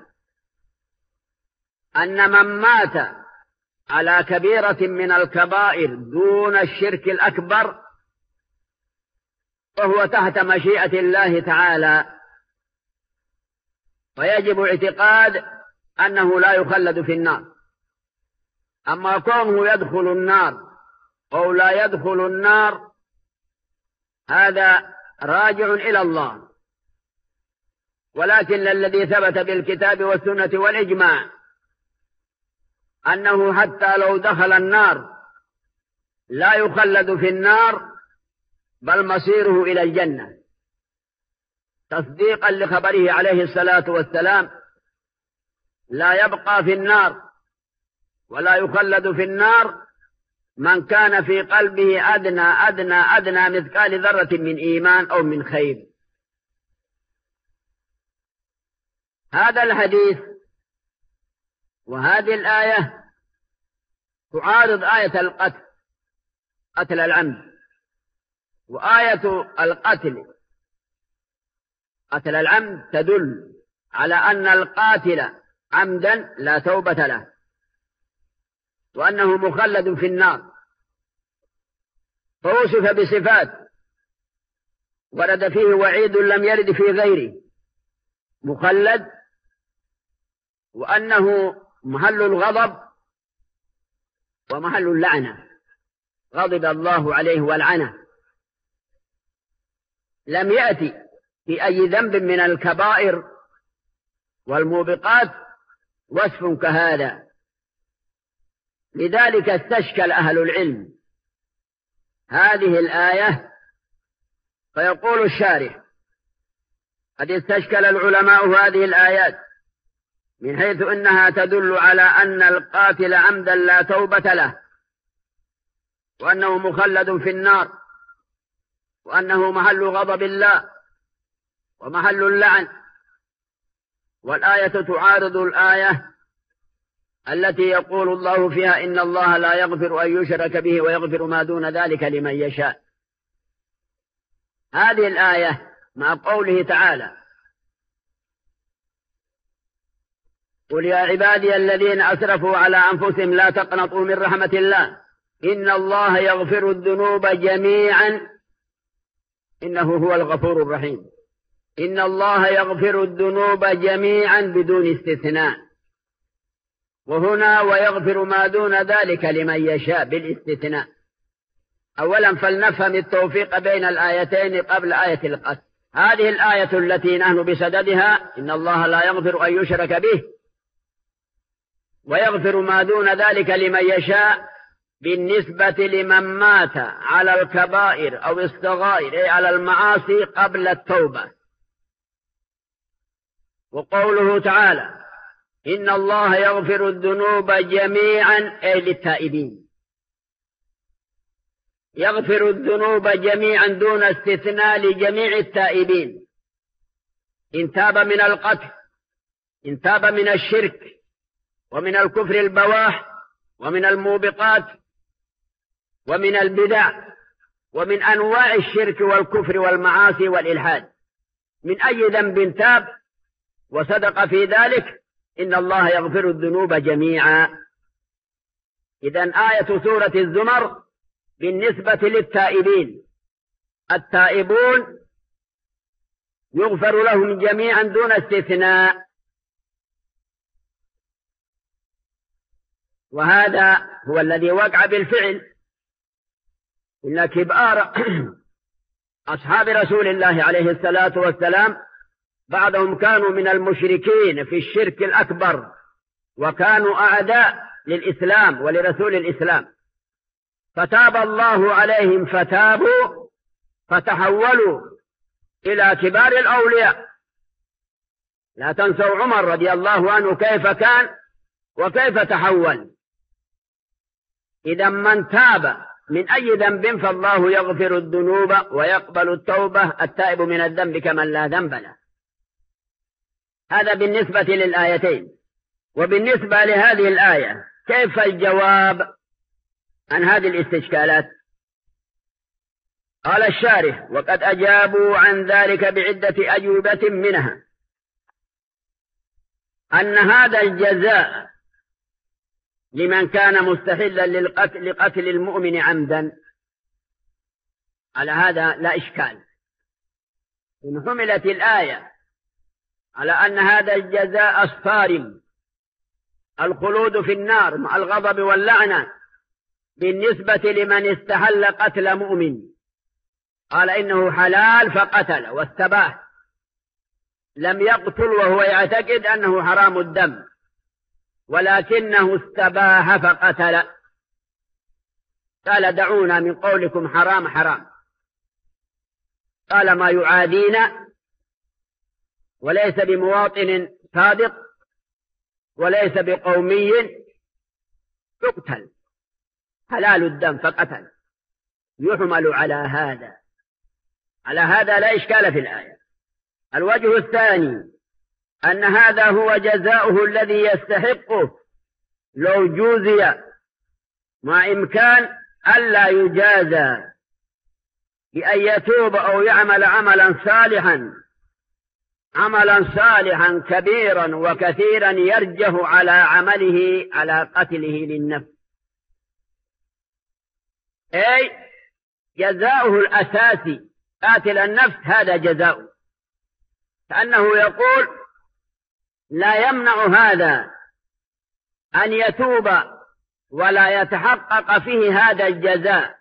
أن من مات على كبيرة من الكبائر دون الشرك الأكبر فهو تحت مشيئة الله تعالى، ويجب اعتقاد أنه لا يخلد في النار. أما كونه يدخل النار أو لا يدخل النار هذا راجع إلى الله، ولكن الذي ثبت بالكتاب والسنة والإجماع أنه حتى لو دخل النار لا يخلد في النار، بل مصيره إلى الجنة، تصديقا لخبره عليه الصلاة والسلام: لا يبقى في النار ولا يخلد في النار من كان في قلبه أدنى أدنى أدنى مثقال ذرة من إيمان أو من خير. هذا الحديث وهذه الآية تعارض آية القتل، قتل العمد، وآية القتل قتل العمد تدل على أن القاتل عمدا لا توبة له، وأنه مخلد في النار. فوصف بصفات ورد فيه وعيد لم يرد في غيره، مخلد، وأنه محل الغضب ومحل اللعنة، غضب الله عليه والعنة. لم يأتي في أي ذنب من الكبائر والموبقات وصف كهذا، لذلك استشكل أهل العلم هذه الآية، فيقول الشارح: قد استشكل العلماء هذه الآيات من حيث إنها تدل على أن القاتل عمدا لا توبة له، وأنه مخلد في النار، وأنه محل غضب الله ومحل اللعن. والآية تعارض الآية التي يقول الله فيها: إن الله لا يغفر أن يشرك به ويغفر ما دون ذلك لمن يشاء. هذه الآية مع قوله تعالى: قل يا عبادي الذين أسرفوا على أنفسهم لا تقنطوا من رحمة الله إن الله يغفر الذنوب جميعا إنه هو الغفور الرحيم. إن الله يغفر الذنوب جميعا بدون استثناء، وهنا ويغفر ما دون ذلك لمن يشاء بالاستثناء. أولا فلنفهم التوفيق بين الآيتين قبل آية القتل. هذه الآية التي نحن بصددها: إن الله لا يغفر أن يشرك به ويغفر ما دون ذلك لمن يشاء، بالنسبة لمن مات على الكبائر أو الصغائر، أي على المعاصي قبل التوبة. وقوله تعالى: إن الله يغفر الذنوب جميعا، أي للتائبين، يغفر الذنوب جميعا دون استثناء لجميع التائبين، إن تاب من القتل، إن تاب من الشرك ومن الكفر البواح ومن الموبقات ومن البدع ومن أنواع الشرك والكفر والمعاصي والإلحاد، من أي ذنب تاب وصدق في ذلك إن الله يغفر الذنوب جميعا. إذن آية سورة الزمر بالنسبة للتائبين، التائبون يغفر لهم جميعا دون استثناء. وهذا هو الذي وقع بالفعل، إن كبار أصحاب رسول الله عليه الصلاة والسلام بعضهم كانوا من المشركين في الشرك الأكبر، وكانوا أعداء للإسلام ولرسول الإسلام، فتاب الله عليهم فتابوا فتحولوا إلى كبار الأولياء. لا تنسوا عمر رضي الله عنه كيف كان وكيف تحول. إذا من تاب من أي ذنب فالله يغفر الذنوب ويقبل التوبة، التائب من الذنب كمن لا ذنب له. هذا بالنسبة للآيتين. وبالنسبة لهذه الآية كيف الجواب عن هذه الاستشكالات؟ قال الشارح: وقد أجابوا عن ذلك بعدة أجوبة، منها أن هذا الجزاء لمن كان مستحلا للقتل لقتل المؤمن عمدا. على هذا لا إشكال، إن حملت الآية على أن هذا الجزاء الصارم، الخلود في النار مع الغضب واللعنة، بالنسبة لمن استحل قتل مؤمن. قال إنه حلال فقتل واستباح، لم يقتل وهو يعتقد أنه حرام الدم، ولكنه استباح فقتل. قال: دعونا من قولكم حرام حرام. قال: ما يعادينا وليس بمواطن صادق وليس بقومي يقتل، حلال الدم فقتل. يحمل على هذا، على هذا لا إشكال في الآية. الوجه الثاني أن هذا هو جزاؤه الذي يستحقه لو جوزي مع إمكان ألا يجازى بأن يتوب أو يعمل عملا صالحا عملا صالحا كبيرا وكثيرا يرجح على عمله على قتله للنفس، أي جزاؤه الأساسي قاتل النفس هذا جزاؤه، كأنه يقول لا يمنع هذا أن يتوب ولا يتحقق فيه هذا الجزاء،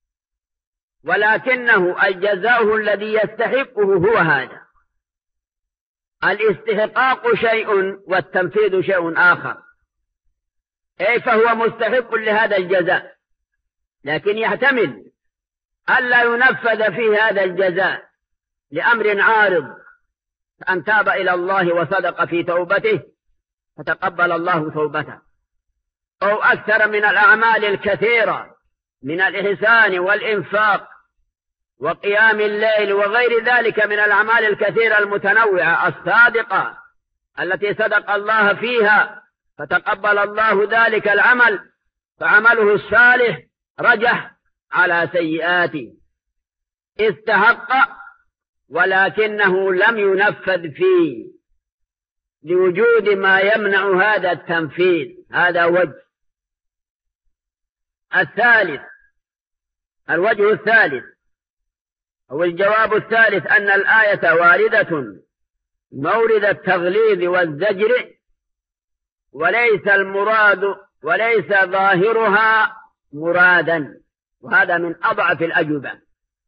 ولكنه الجزاء الذي يستحقه هو هذا. الاستحقاق شيء والتنفيذ شيء آخر، أي فهو مستحق لهذا الجزاء، لكن يحتمل ألا ينفذ فيه هذا الجزاء لأمر عارض، أن تاب إلى الله وصدق في توبته فتقبل الله توبته، أو أكثر من الأعمال الكثيرة من الإحسان والإنفاق وقيام الليل وغير ذلك من الأعمال الكثيرة المتنوعة الصادقة التي صدق الله فيها فتقبل الله ذلك العمل، فعمله الصالح رجح على سيئاته، استحق ولكنه لم ينفذ فيه لوجود ما يمنع هذا التنفيذ. هذا وجه. الثالث الوجه الثالث أو الجواب الثالث أن الآية واردة مورد التغليظ والزجر، وليس المراد وليس ظاهرها مرادا، وهذا من أضعف الأجوبة.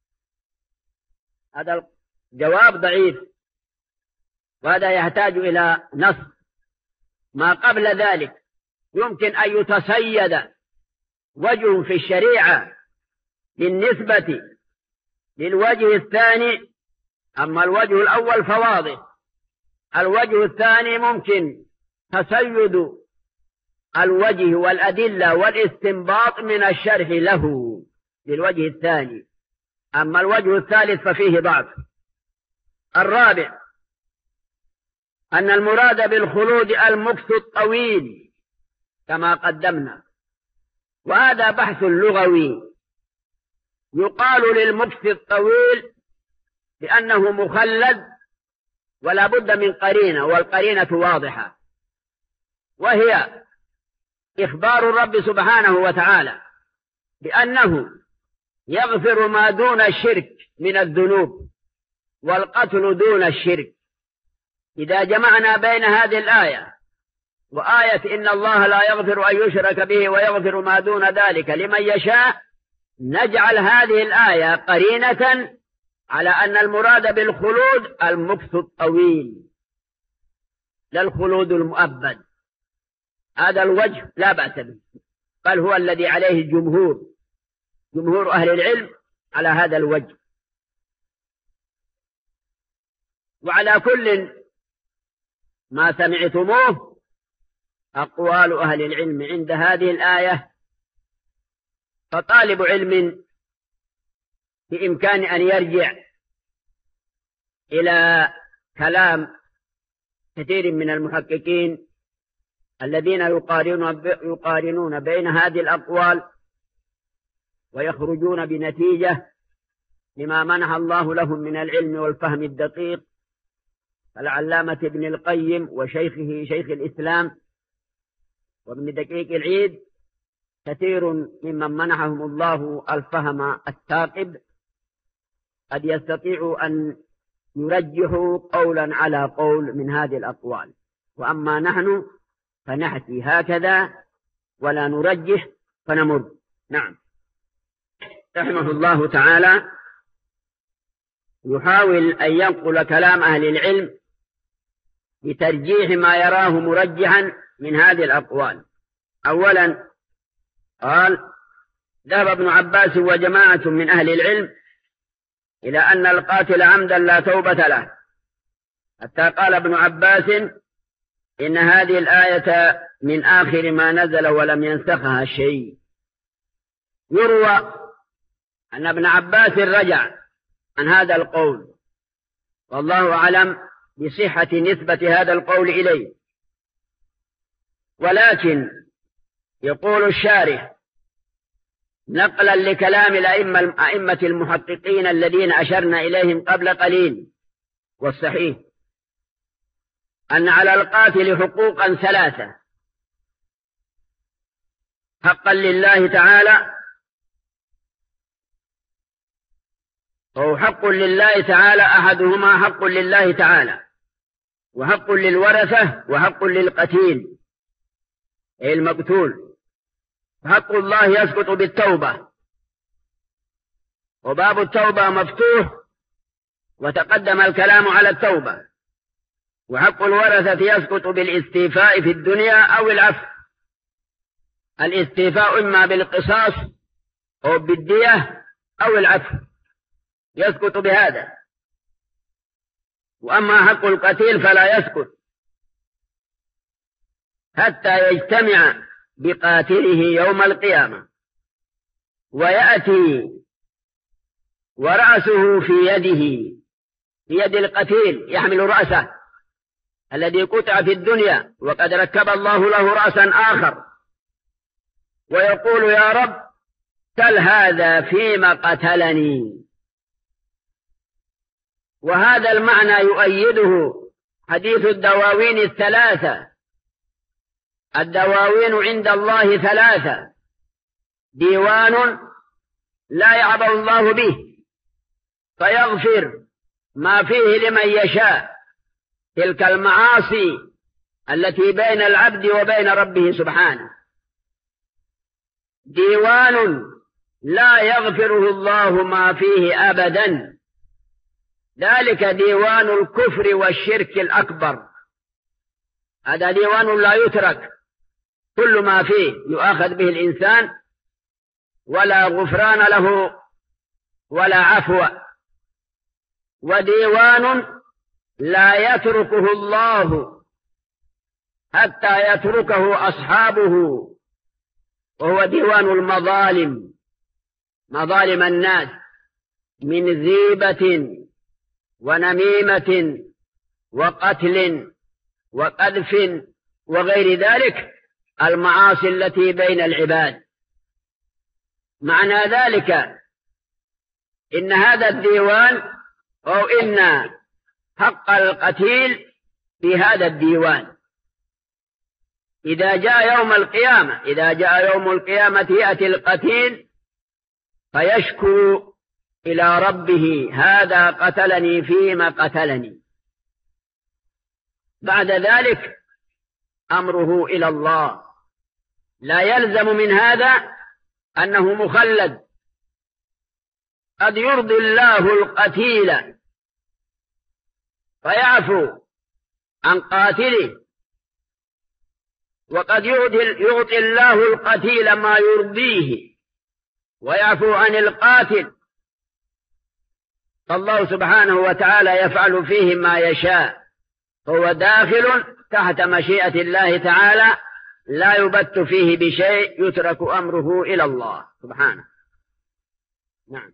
هذا الجواب ضعيف، وهذا يحتاج إلى نص. ما قبل ذلك يمكن أن يتصيد وجه في الشريعة بالنسبة للوجه الثاني، أما الوجه الأول فواضح. الوجه الثاني ممكن تصيد الوجه والأدلة والاستنباط من الشرح له للوجه الثاني، أما الوجه الثالث ففيه ضعف. الرابع أن المراد بالخلود المكث الطويل كما قدمنا، وهذا بحث لغوي. يقال للمكث الطويل بأنه مخلد ولا بد من قرينة، والقرينة واضحة، وهي إخبار الرب سبحانه وتعالى بأنه يغفر ما دون الشرك من الذنوب والقتل دون الشرك. إذا جمعنا بين هذه الآية وآية إن الله لا يغفر أن يشرك به ويغفر ما دون ذلك لمن يشاء، نجعل هذه الآية قرينة على أن المراد بالخلود المكث الطويل لا الخلود المؤبد. هذا الوجه لا بأس به، بل هو الذي عليه الجمهور جمهور أهل العلم على هذا الوجه. وعلى كل ما سمعتموه أقوال أهل العلم عند هذه الآية، فطالب علم بإمكان أن يرجع إلى كلام كثير من المحققين الذين يقارنون بين هذه الأقوال ويخرجون بنتيجة لما منح الله لهم من العلم والفهم الدقيق، العلامة ابن القيم وشيخه شيخ الإسلام وابن دقيق العيد، كثير ممن منحهم الله الفهم الثاقب قد يستطيع أن يرجحوا قولا على قول من هذه الأقوال، وأما نحن فنحكي هكذا ولا نرجح فنمر. نعم. رحمه الله تعالى يحاول أن ينقل كلام أهل العلم بترجيح ما يراه مرجحا من هذه الأقوال. أولا قال: ذهب ابن عباس وجماعة من أهل العلم إلى أن القاتل عمدا لا توبة له، حتى قال ابن عباس إن هذه الآية من آخر ما نزل ولم ينسخها شيء. يروى أن ابن عباس رجع عن هذا القول، والله أعلم بصحة نسبة هذا القول إليه، ولكن يقول الشارح نقلا لكلام الأئمة الأئمة المحققين الذين أشرنا إليهم قبل قليل. والصحيح أن على القاتل حقوقا ثلاثة: حقا لله تعالى، أو حق لله تعالى أحدهما حق لله تعالى، وحق للورثة، وحق للقتيل أي المقتول. حق الله يسقط بالتوبة، وباب التوبة مفتوح وتقدم الكلام على التوبة. وحق الورثة يسقط بالاستيفاء في الدنيا أو العفو. الاستيفاء إما بالقصاص أو بالدية أو العفو، يسقط بهذا. وأما حق القتيل فلا يسقط حتى يجتمع بقاتله يوم القيامة ويأتي ورأسه في يده، في يد القتيل، يحمل رأسه الذي قطع في الدنيا، وقد ركب الله له رأسا آخر، ويقول: يا رب سل هذا فيما قتلني. وهذا المعنى يؤيده حديث الدواوين الثلاثة. الدواوين عند الله ثلاثة: ديوان لا يعبأ الله به فيغفر ما فيه لمن يشاء، تلك المعاصي التي بين العبد وبين ربه سبحانه. ديوان لا يغفره الله ما فيه أبدا، ذلك ديوان الكفر والشرك الأكبر. هذا ديوان لا يترك، كل ما فيه يؤاخذ به الإنسان، ولا غفران له ولا عفو. وديوان لا يتركه الله حتى يتركه أصحابه، وهو ديوان المظالم، مظالم الناس من غيبة ونميمة وقتل وقذف وغير ذلك، المعاصي التي بين العباد. معنى ذلك إن هذا الديوان، أو إن حق القتيل في هذا الديوان. إذا جاء يوم القيامة إذا جاء يوم القيامة يأتي القتيل فيشكو إلى ربه: هذا قتلني فيما قتلني. بعد ذلك أمره إلى الله. لا يلزم من هذا أنه مخلد، قد يرضي الله القتيل فيعفو عن قاتله، وقد يعطي الله القتيل ما يرضيه ويعفو عن القاتل. فالله سبحانه وتعالى يفعل فيه ما يشاء، هو داخل تحت مشيئة الله تعالى، لا يبت فيه بشيء، يترك أمره إلى الله سبحانه. نعم.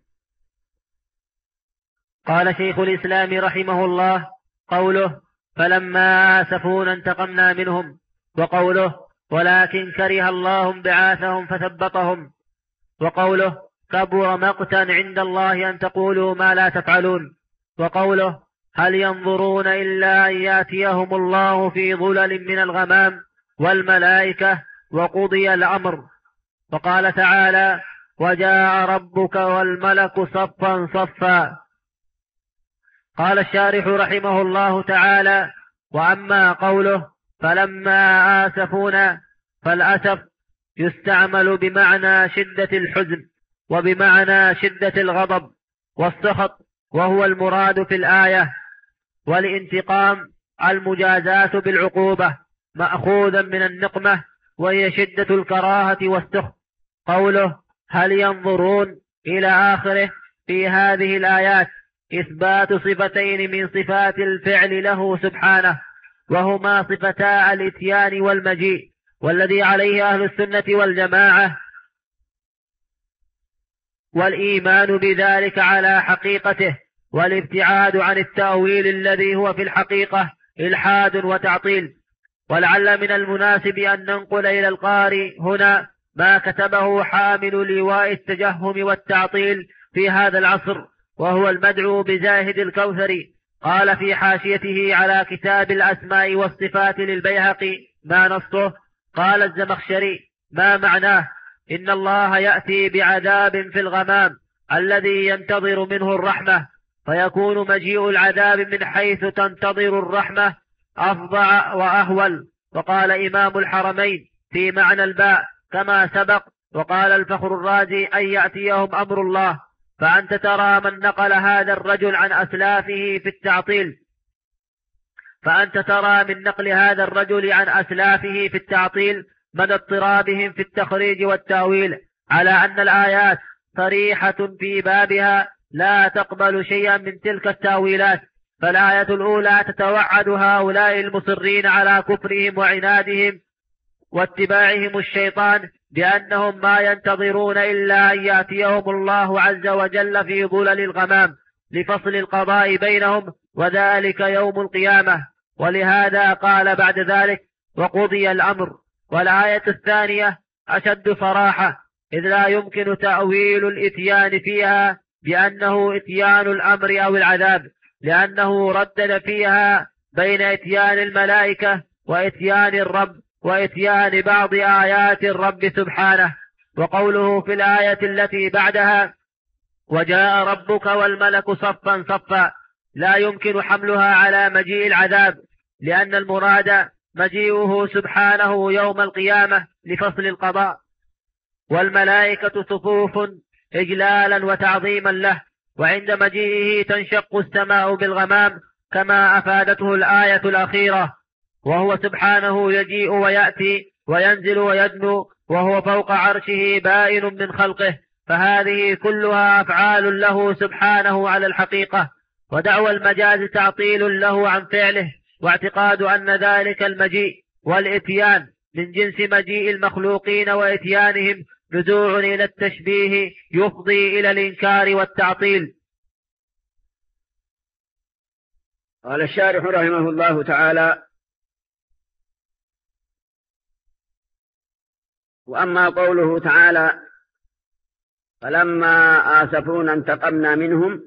قال شيخ الإسلام رحمه الله: قوله فلما آسفونا انتقمنا منهم، وقوله ولكن كره الله انبعاثهم فثبطهم، وقوله كبر مقتا عند الله أن تقولوا ما لا تفعلون، وقوله هل ينظرون إلا أن يأتيهم الله في ظلل من الغمام والملائكة وقضي الأمر. وقال تعالى: وجاء ربك والملك صفا صفا. قال الشارح رحمه الله تعالى: وأما قوله فلما آسفونا، فالأسف يستعمل بمعنى شدة الحزن وبمعنى شدة الغضب والسخط، وهو المراد في الآية. والانتقام المجازاة بالعقوبة مأخوذا من النقمة، وهي شدة الكراهة والسخط. قوله هل ينظرون إلى آخره في هذه الآيات إثبات صفتين من صفات الفعل له سبحانه، وهما صفتا الإتيان والمجيء، والذي عليه أهل السنة والجماعة، والإيمان بذلك على حقيقته، والابتعاد عن التأويل الذي هو في الحقيقة إلحاد وتعطيل. ولعل من المناسب أن ننقل إلى القارئ هنا ما كتبه حامل لواء التجهم والتعطيل في هذا العصر، وهو المدعو بزاهد الكوثري. قال في حاشيته على كتاب الأسماء والصفات للبيهقي ما نصه. قال الزمخشري: ما معناه؟ إن الله يأتي بعذاب في الغمام الذي ينتظر منه الرحمة، فيكون مجيء العذاب من حيث تنتظر الرحمة أفظع وأهول. وقال إمام الحرمين في معنى الباء كما سبق. وقال الفخر الرازي: أن يأتيهم أمر الله. فأنت ترى من نقل هذا الرجل عن أسلافه في التعطيل فأنت ترى من نقل هذا الرجل عن أسلافه في التعطيل من اضطرابهم في التخريج والتأويل على أن الآيات صريحة في بابها لا تقبل شيئا من تلك التأويلات. فالآية الأولى تتوعد هؤلاء المصرين على كفرهم وعنادهم واتباعهم الشيطان بأنهم ما ينتظرون إلا أن يأتيهم الله عز وجل في ظلل الغمام لفصل القضاء بينهم، وذلك يوم القيامة. ولهذا قال بعد ذلك: وقضي الأمر. والآية الثانية أشد صراحة، إذ لا يمكن تأويل الإتيان فيها بأنه إتيان الأمر أو العذاب، لأنه ردد فيها بين إتيان الملائكة وإتيان الرب وإتيان بعض آيات الرب سبحانه. وقوله في الآية التي بعدها: وجاء ربك والملك صفا صفا، لا يمكن حملها على مجيء العذاب، لأن المراد مجيئه سبحانه يوم القيامة لفصل القضاء، والملائكة صفوف إجلالا وتعظيما له، وعند مجيئه تنشق السماء بالغمام كما أفادته الآية الأخيرة. وهو سبحانه يجيء ويأتي وينزل ويدنو، وهو فوق عرشه بائن من خلقه، فهذه كلها أفعال له سبحانه على الحقيقة. ودعوى المجاز تعطيل له عن فعله، واعتقاد أن ذلك المجيء والإتيان من جنس مجيء المخلوقين وإتيانهم نزوع إلى التشبيه يفضي إلى الإنكار والتعطيل. قال الشارح رحمه الله تعالى: وأما قوله تعالى: فلما آسفونا انتقمنا منهم،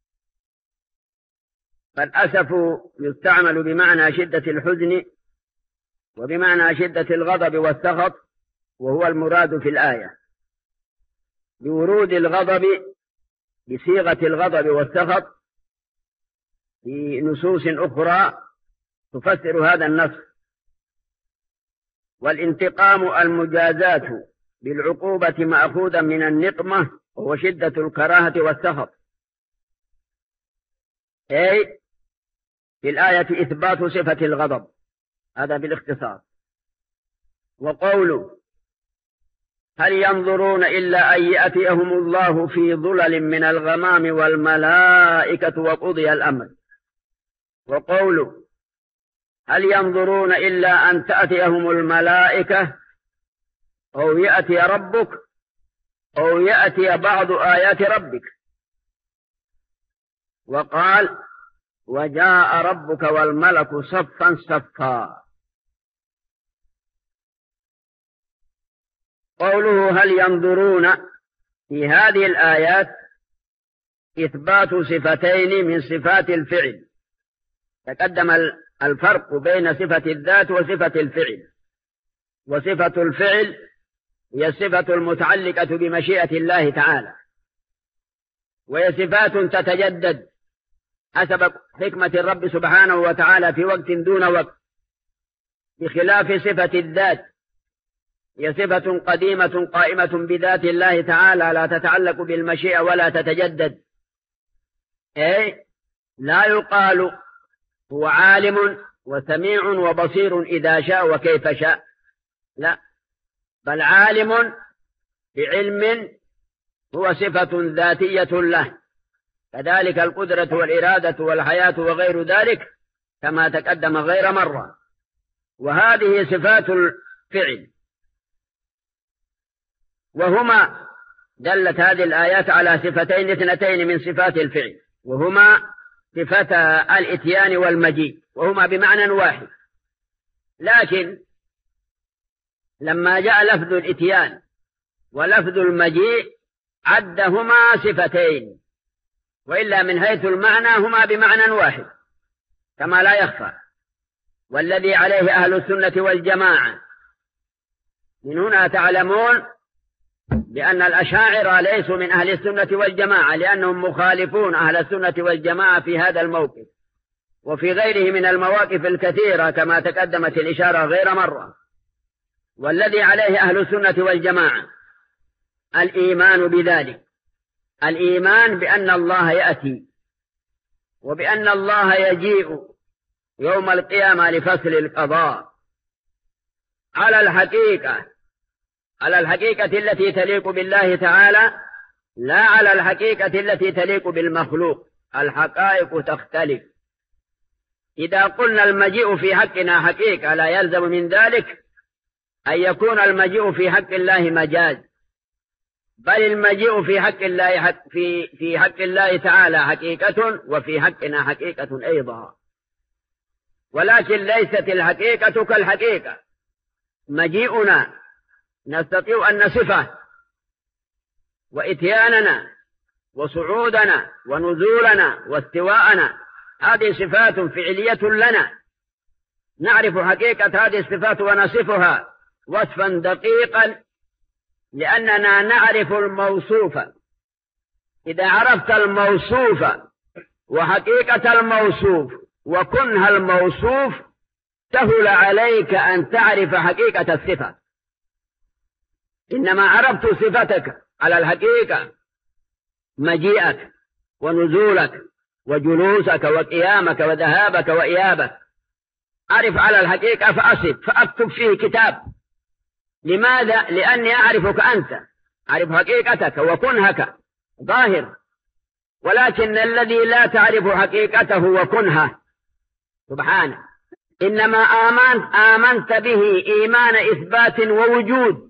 فالأسف يستعمل بمعنى شدة الحزن وبمعنى شدة الغضب والسخط، وهو المراد في الآية، بورود الغضب بصيغة الغضب والسخط في نصوص أخرى تفسر هذا النص. والانتقام المجازاة بالعقوبة مأخوذا من النقمة، وهو شدة الكراهة والسخط. أي في الآية إثبات صفة الغضب، هذا بالاختصار. وقوله: هل ينظرون إلا أن يأتيهم الله في ظلل من الغمام والملائكة وقضي الأمر. وقوله: هل ينظرون إلا أن تأتيهم الملائكة أو يأتي ربك أو يأتي بعض آيات ربك. وقال: وجاء ربك والملك صفا صفا. قوله هل ينظرون في هذه الآيات إثبات صفتين من صفات الفعل. تقدم الفرق بين صفة الذات وصفة الفعل. وصفة الفعل هي الصفة المتعلقة بمشيئة الله تعالى، وهي صفات تتجدد حسب حكمة الرب سبحانه وتعالى في وقت دون وقت، بخلاف صفة الذات هي صفة قديمة قائمة بذات الله تعالى، لا تتعلق بالمشيئة ولا تتجدد. أي لا يقال هو عالم وسميع وبصير إذا شاء وكيف شاء، لا، بل عالم بعلم هو صفة ذاتية له، كذلك القدرة والإرادة والحياة وغير ذلك كما تقدم غير مرة. وهذه صفات الفعل، وهما دلت هذه الآيات على صفتين اثنتين من صفات الفعل، وهما صفتا الإتيان والمجيء، وهما بمعنى واحد. لكن لما جاء لفظ الإتيان ولفظ المجيء عدهما صفتين، وإلا من حيث المعنى هما بمعنى واحد كما لا يخفى. والذي عليه أهل السنة والجماعة، من هنا تعلمون بأن الأشاعرة ليسوا من أهل السنة والجماعة، لأنهم مخالفون أهل السنة والجماعة في هذا الموقف وفي غيره من المواقف الكثيرة كما تقدمت الإشارة غير مرة. والذي عليه أهل السنة والجماعة الإيمان بذلك، الإيمان بأن الله يأتي، وبأن الله يجيء يوم القيامة لفصل القضاء على الحقيقة، على الحقيقة التي تليق بالله تعالى، لا على الحقيقة التي تليق بالمخلوق. الحقائق تختلف. إذا قلنا المجيء في حقنا حقيقة لا يلزم من ذلك أن يكون المجيء في حق الله مجاز، بل المجيء في حق الله حق في في حق الله تعالى حقيقة، وفي حقنا حقيقة أيضا، ولكن ليست الحقيقة كالحقيقة. مجيئنا نستطيع أن نصفه، وإتياننا وصعودنا ونزولنا واستواءنا هذه صفات فعلية لنا، نعرف حقيقة هذه الصفات ونصفها وصفا دقيقا لأننا نعرف الموصوف. إذا عرفت الموصوف وحقيقة الموصوف وكنها الموصوف سهل عليك أن تعرف حقيقة الصفة. إنما عرفت صفتك على الحقيقة، مجيئك ونزولك وجلوسك وقيامك وذهابك وإيابك، أعرف على الحقيقة فأصف فأكتب فيه كتاب. لماذا؟ لأني أعرفك أنت، أعرف حقيقتك وكنهك ظاهر. ولكن الذي لا تعرف حقيقته وكنهه سبحانه، إنما آمنت, آمنت به إيمان إثبات ووجود،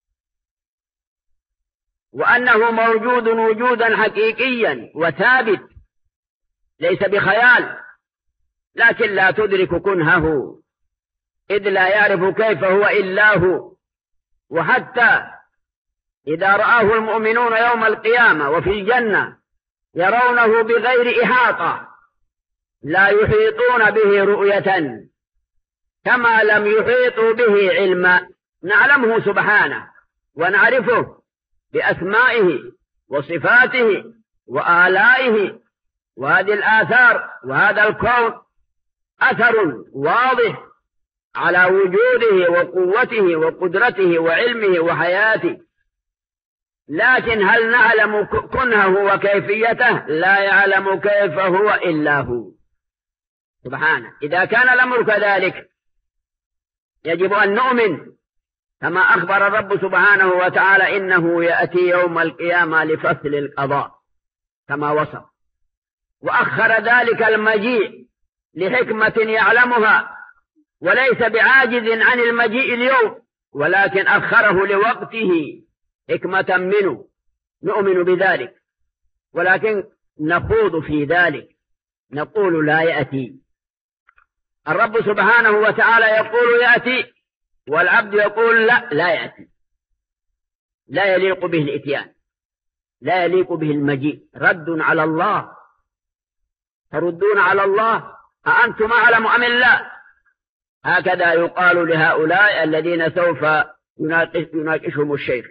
وأنه موجود وجودا حقيقيا وثابت ليس بخيال، لكن لا تدرك كنهه إذ لا يعرف كيف هو إلا هو. وحتى إذا رآه المؤمنون يوم القيامة وفي الجنة يرونه بغير إحاطة، لا يحيطون به رؤية كما لم يحيطوا به علما. نعلمه سبحانه ونعرفه بأسمائه وصفاته وآلائه، وهذه الآثار وهذا الكون أثر واضح على وجوده وقوته وقدرته وعلمه وحياته. لكن هل نعلم كنهه وكيفيته؟ لا يعلم كيف هو إلا هو سبحانه. إذا كان الأمر كذلك يجب أن نؤمن كما أخبر الرب سبحانه وتعالى إنه يأتي يوم القيامة لفصل القضاء كما وصف، وأخر ذلك المجيء لحكمة يعلمها، وليس بعاجز عن المجيء اليوم، ولكن أخره لوقته حكمة منه. نؤمن بذلك، ولكن نخوض في ذلك، نقول لا يأتي. الرب سبحانه وتعالى يقول يأتي، والعبد يقول لا لا يأتي، لا يليق به الإتيان، لا يليق به المجيء. رد على الله، تردون على الله أأنتم أعلم أم الله؟ هكذا يقال لهؤلاء الذين سوف يناقشهم الشيخ.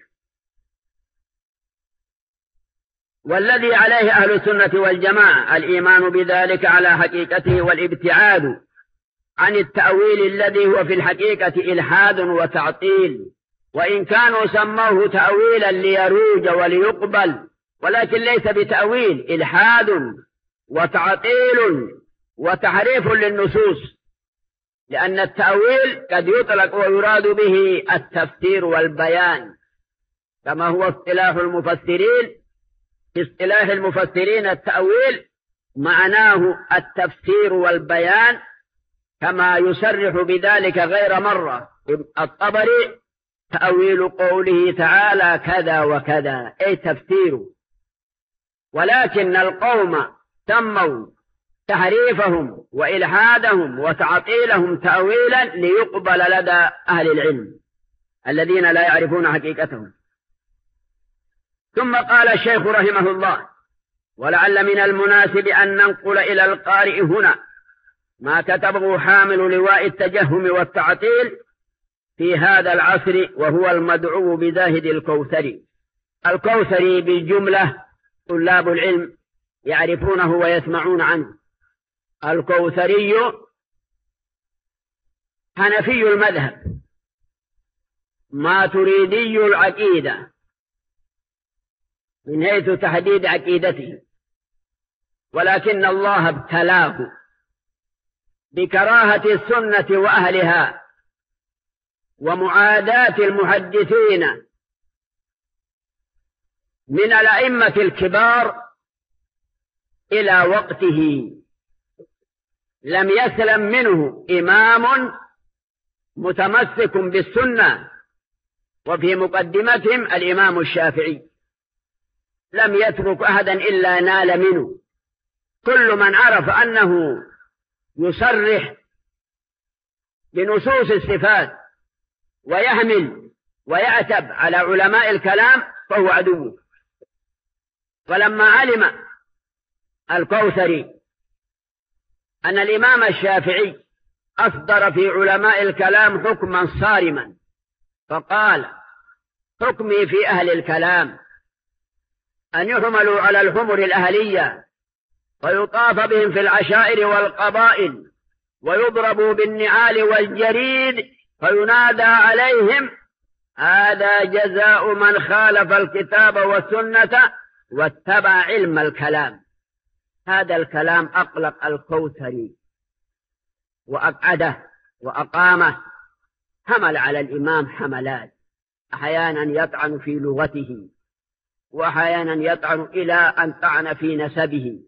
والذي عليه أهل السنة والجماعة الإيمان بذلك على حقيقته، والابتعاد عن التأويل الذي هو في الحقيقة إلحاد وتعطيل، وإن كانوا سموه تأويلا ليروج وليقبل، ولكن ليس بتأويل، إلحاد وتعطيل وتحريف للنصوص. لأن التأويل قد يطلق ويراد به التفسير والبيان كما هو اصطلاح المفسرين. في اصطلاح المفسرين التأويل معناه التفسير والبيان، كما يصرح بذلك غير مرة الطبري: تأويل قوله تعالى كذا وكذا، أي تفسير. ولكن القوم سموا تحريفهم وإلحادهم وتعطيلهم تأويلا ليقبل لدى أهل العلم الذين لا يعرفون حقيقتهم. ثم قال الشيخ رحمه الله: ولعل من المناسب أن ننقل إلى القارئ هنا ما كتبه حامل لواء التجهم والتعطيل في هذا العصر، وهو المدعو بزاهد الكوثري. الكوثري بالجملة طلاب العلم يعرفونه ويسمعون عنه. الكوثري حنفي المذهب، ماتريدي العقيدة من حيث تحديد عقيدته، ولكن الله ابتلاه بكراهة السنة وأهلها ومعاداة المحدثين من الأئمة الكبار إلى وقته لم يسلم منه إمام متمسك بالسنة، وفي مقدمتهم الإمام الشافعي لم يترك أحدا إلا نال منه. كل من عرف أنه يصرح بنصوص الصفات ويحمل ويعتب على علماء الكلام فهو عدو. ولما علم الكوثري أن الإمام الشافعي أصدر في علماء الكلام حكما صارما، فقال: حكمي في أهل الكلام أن يحملوا على الحمر الأهلية ويطاف بهم في العشائر والقبائل ويضربوا بالنعال والجريد فينادى عليهم: هذا جزاء من خالف الكتاب والسنة واتبع علم الكلام. هذا الكلام أقلق الكوثري وأقعده وأقامه. حمل على الإمام حملات، أحيانا يطعن في لغته، وأحيانا يطعن إلى أن طعن في نسبه.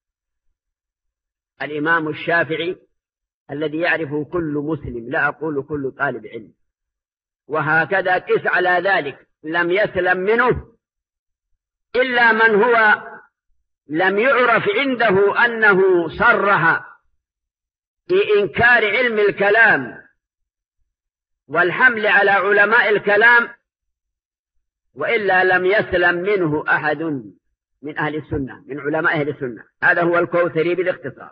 الإمام الشافعي الذي يعرفه كل مسلم، لا أقول كل طالب علم، وهكذا قس على ذلك، لم يسلم منه إلا من هو لم يعرف عنده أنه صرح في إنكار علم الكلام والحمل على علماء الكلام، وإلا لم يسلم منه أحد من أهل السنة، من علماء أهل السنة. هذا هو الكوثري بالاختصار.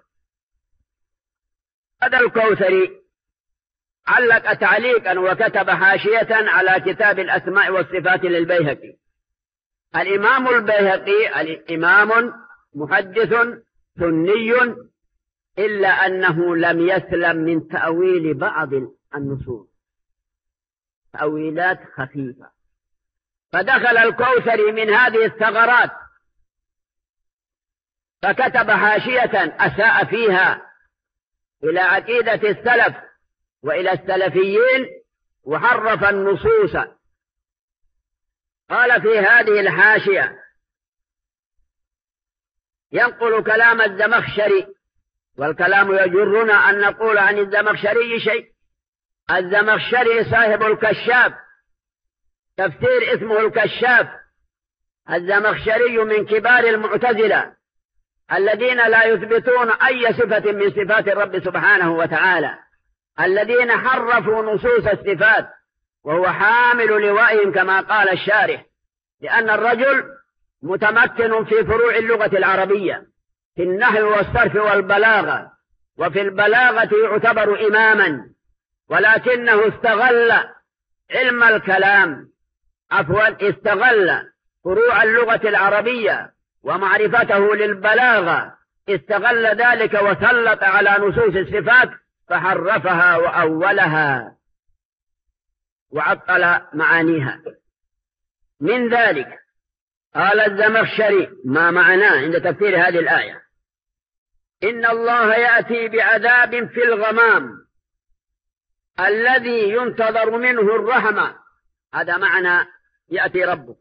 هذا الكوثري علق تعليقا وكتب حاشية على كتاب الأسماء والصفات للبيهقي. الإمام البيهقي الإمام محدث سني، إلا أنه لم يسلم من تأويل بعض النصوص، تأويلات خفيفة، فدخل الكوثري من هذه الثغرات فكتب حاشية أساء فيها إلى عقيدة السلف وإلى السلفيين وحرف النصوص. قال في هذه الحاشية: ينقل كلام الزمخشري، والكلام يجرنا أن نقول عن الزمخشري شيء. الزمخشري صاحب الكشاف، تفسير اسمه الكشاف. الزمخشري من كبار المعتزلة الذين لا يثبتون أي صفة من صفات الرب سبحانه وتعالى، الذين حرفوا نصوص الصفات، وهو حامل لوائهم كما قال الشارح، لأن الرجل متمكن في فروع اللغة العربية، في النحو والصرف والبلاغة، وفي البلاغة يعتبر إماما، ولكنه استغل علم الكلام، عفوا استغل فروع اللغة العربية ومعرفته للبلاغة، استغل ذلك وسلط على نصوص الصفات فحرفها وأولها وعطل معانيها. من ذلك قال الزمخشري ما معناه عند تفسير هذه الآية: إن الله يأتي بعذاب في الغمام الذي ينتظر منه الرحمة. هذا معنى يأتي ربه،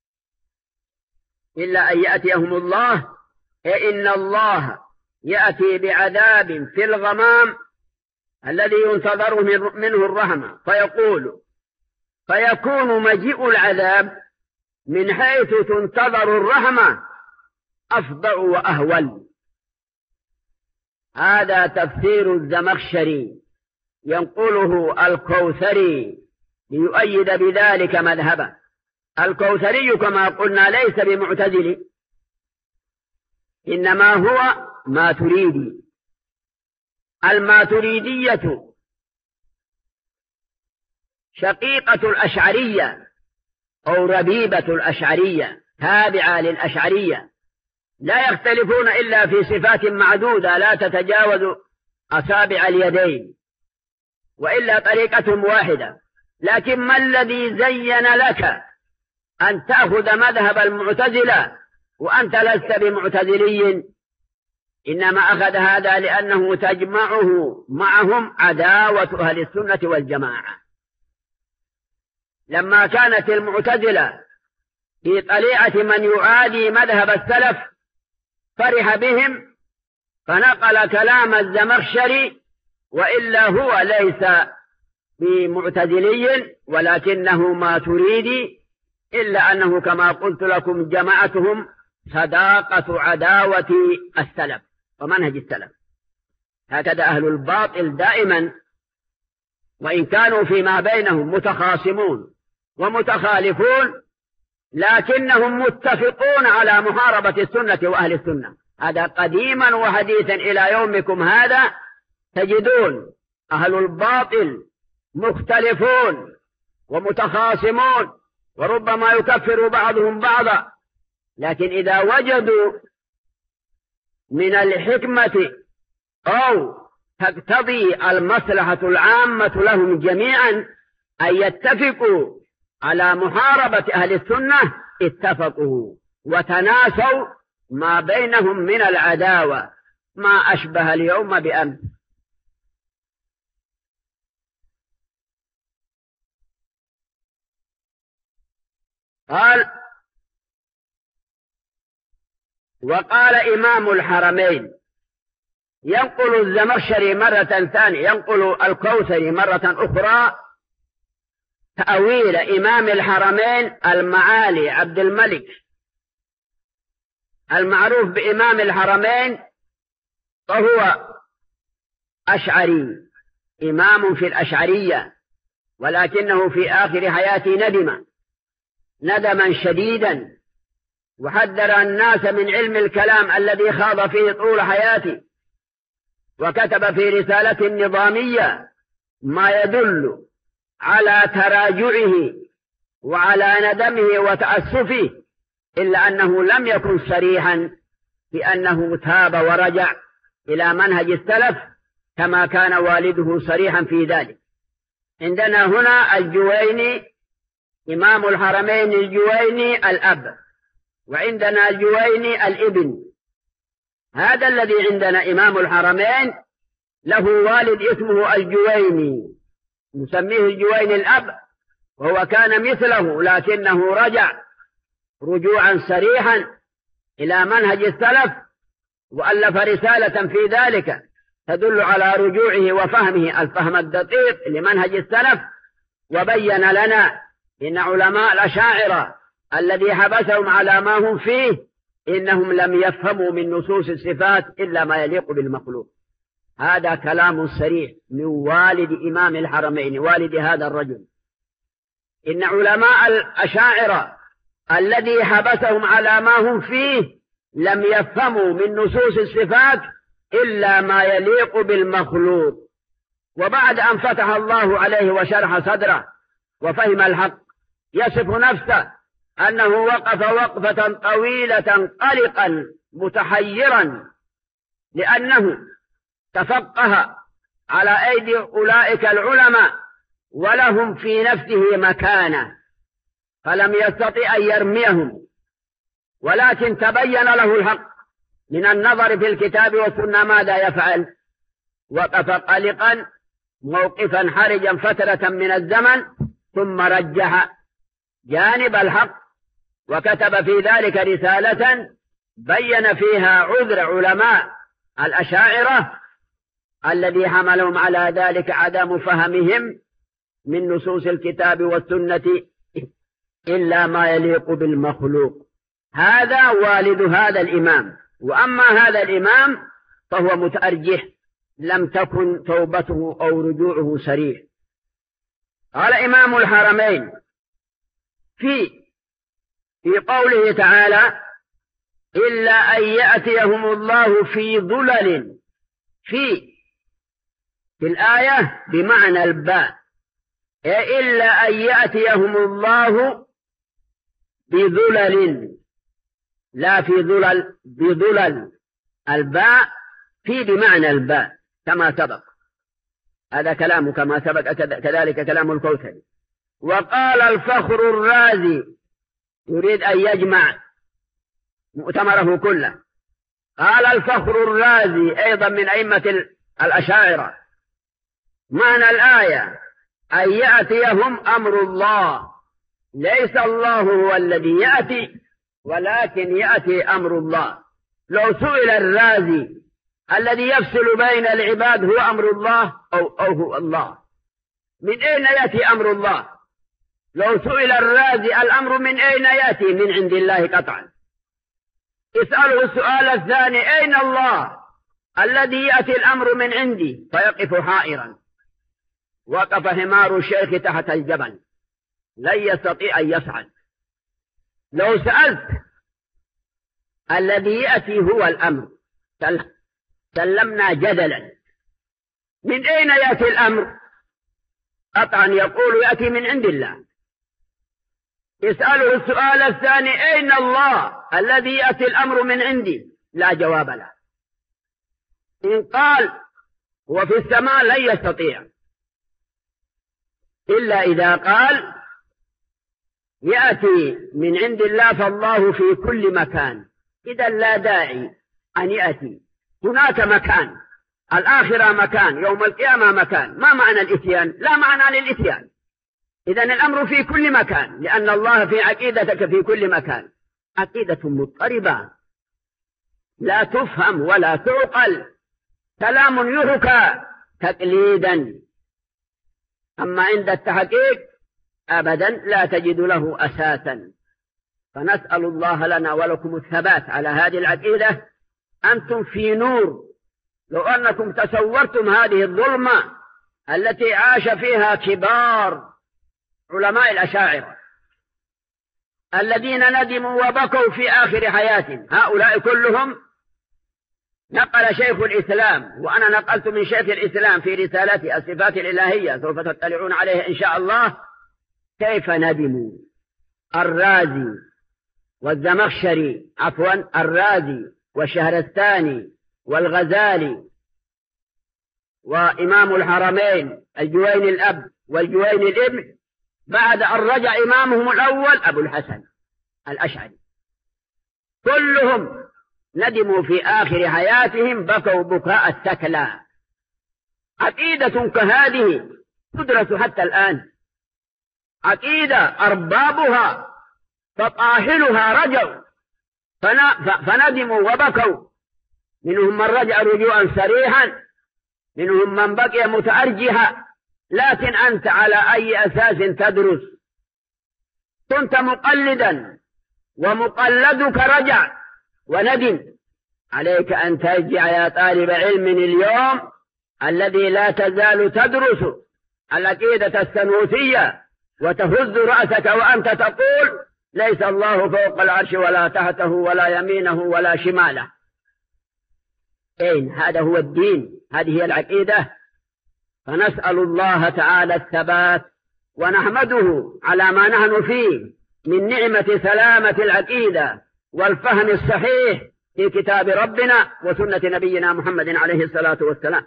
إلا أن يأتيهم الله، إن الله يأتي بعذاب في الغمام الذي ينتظر منه الرحمة، فيقول فيكون مجيء العذاب من حيث تنتظر الرحمة أفضع وأهول. هذا تفسير الزمخشري ينقله الكوثري ليؤيد بذلك مذهبه. الكوثري كما قلنا ليس بمعتزلي، إنما هو ماتريدي. الماتريدية شقيقة الأشعرية أو ربيبة الأشعرية، تابعة للأشعرية، لا يختلفون إلا في صفات معدودة لا تتجاوز أصابع اليدين، وإلا طريقتهم واحدة. لكن ما الذي زين لك أن تأخذ مذهب المعتزلة وأنت لست بمعتزلي؟ إنما أخذ هذا لأنه تجمعه معهم عداوة أهل السنة والجماعة. لما كانت المعتزلة في طليعة من يعادي مذهب السلف فرح بهم فنقل كلام الزمخشري، وإلا هو ليس بمعتزلي ولكنه ماتريدي، إلا أنه كما قلت لكم جماعتهم صداقة عداوة السلف ومنهج السلف. هكذا أهل الباطل دائما، وإن كانوا فيما بينهم متخاصمون ومتخالفون، لكنهم متفقون على محاربة السنة وأهل السنة. هذا قديما وحديثا إلى يومكم هذا تجدون أهل الباطل مختلفون ومتخاصمون، وربما يكفر بعضهم بعضا، لكن إذا وجدوا من الحكمة أو تقتضي المصلحة العامة لهم جميعا أن يتفقوا على محاربة أهل السنة اتفقوا وتناسوا ما بينهم من العداوة، ما أشبه اليوم بأمس. قال: وقال إمام الحرمين، ينقل الزمخشري مرة ثانية، ينقل الكوثري مرة أخرى تأويل إمام الحرمين المعالي عبد الملك المعروف بإمام الحرمين، فهو أشعري، إمام في الأشعرية، ولكنه في آخر حياته ندم ندما شديدا، وحذر الناس من علم الكلام الذي خاض فيه طول حياته، وكتب في رسالة نظامية ما يدل على تراجعه وعلى ندمه وتأسفه، إلا أنه لم يكن صريحا بأنه تاب ورجع إلى منهج السلف كما كان والده صريحا في ذلك. عندنا هنا الجويني إمام الحرمين، الجويني الأب، وعندنا الجويني الابن. هذا الذي عندنا إمام الحرمين له والد اسمه الجويني، نسميه الجويني الأب، وهو كان مثله لكنه رجع رجوعا صريحا إلى منهج السلف، وألف رسالة في ذلك تدل على رجوعه وفهمه الفهم الدقيق لمنهج السلف، وبين لنا إن علماء الأشاعرة الذي حبسهم على ما هم فيه إنهم لم يفهموا من نصوص الصفات إلا ما يليق بالمخلوق. هذا كلام صريح من والد إمام الحرمين، والد هذا الرجل. إن علماء الأشاعرة الذي حبسهم على ما هم فيه لم يفهموا من نصوص الصفات إلا ما يليق بالمخلوق. وبعد أن فتح الله عليه وشرح صدره وفهم الحق، يصف نفسه أنه وقف وقفة طويلة قلقا متحيرا، لأنه تفقه على أيدي أولئك العلماء ولهم في نفسه مكانة، فلم يستطع أن يرميهم، ولكن تبين له الحق من النظر في الكتاب والسنة ماذا يفعل. وقف قلقا موقفا حرجا فترة من الزمن، ثم رجح جانب الحق، وكتب في ذلك رسالة بين فيها عذر علماء الأشاعرة الذي حملهم على ذلك عدم فهمهم من نصوص الكتاب والسنة إلا ما يليق بالمخلوق. هذا والد هذا الإمام. وأما هذا الإمام فهو متأرجح، لم تكن توبته أو رجوعه صريح. قال إمام الحرمين في في قوله تعالى إلا أن يأتيهم الله في ظلل، في في الآية بمعنى الباء، إلا أن يأتيهم الله بظلل، لا في ظلل، بظلل، الباء في بمعنى الباء كما سبق. هذا كلام كما سبق، كذلك كلام الكوثري. وقال الفخر الرازي، يريد أن يجمع مؤتمره كله، قال الفخر الرازي أيضا من أئمة الأشاعرة: معنى الآية أن يأتيهم أمر الله، ليس الله هو الذي يأتي ولكن يأتي أمر الله. لو سئل الرازي الذي يفصل بين العباد هو أمر الله أو, أو هو الله، من أين يأتي أمر الله؟ لو سئل الرازي الأمر من أين يأتي؟ من عند الله قطعا. اسأله السؤال الثاني: أين الله الذي يأتي الأمر من عندي؟ فيقف حائرا. وقف حمار الشيخ تحت الجبل، لن يستطيع أن يصعد. لو سألت الذي يأتي هو الأمر، سلمنا جدلا، من أين يأتي الأمر؟ قطعا يقول يأتي من عند الله. يسأله السؤال الثاني: أين الله الذي يأتي الأمر من عندي؟ لا جواب له. إن قال هو في السماء لن يستطيع، إلا إذا قال يأتي من عند الله فالله في كل مكان، إذا لا داعي أن يأتي. هناك مكان، الآخرة مكان، يوم القيامة مكان. ما معنى الإتيان؟ لا معنى للإتيان. إذن الأمر في كل مكان، لأن الله في عقيدتك في كل مكان. عقيدة مضطربة لا تفهم ولا تعقل، كلام يحكى تقليدا، أما عند التحقيق أبدا لا تجد له أساسا. فنسأل الله لنا ولكم الثبات على هذه العقيدة. أنتم في نور، لو أنكم تصورتم هذه الظلمة التي عاش فيها كبار علماء الأشاعرة الذين ندموا وبكوا في آخر حياتهم، هؤلاء كلهم نقل شيخ الإسلام، وأنا نقلت من شيخ الإسلام في رسالته الصفات الإلهية، سوف تطلعون عليه إن شاء الله، كيف ندموا. الرازي والزمخشري، عفوا الرازي والشهرستاني والغزالي وإمام الحرمين الجويني الأب والجويني الابن، بعد أن رجع إمامهم الأول أبو الحسن الأشعري، كلهم ندموا في آخر حياتهم، بكوا بكاء الثكلى. عقيدة كهذه تدرس حتى الآن، عقيدة أربابها فطاحلها رجعوا فندموا وبكوا، منهم من رجع رجوعا صريحا، منهم من بقي متأرجها. لكن أنت على أي أساس تدرس؟ كنت مقلدا ومقلدك رجع وندم. عليك أن ترجع يا طالب علم اليوم الذي لا تزال تدرس العقيدة السنوسية وتهز رأسك وأنت تقول ليس الله فوق العرش ولا تحته ولا يمينه ولا شماله. أين هذا؟ هو الدين، هذه هي العقيدة. فنسأل الله تعالى الثبات، ونحمده على ما نحن فيه من نعمة سلامة العقيدة والفهم الصحيح في كتاب ربنا وسنة نبينا محمد عليه الصلاة والسلام.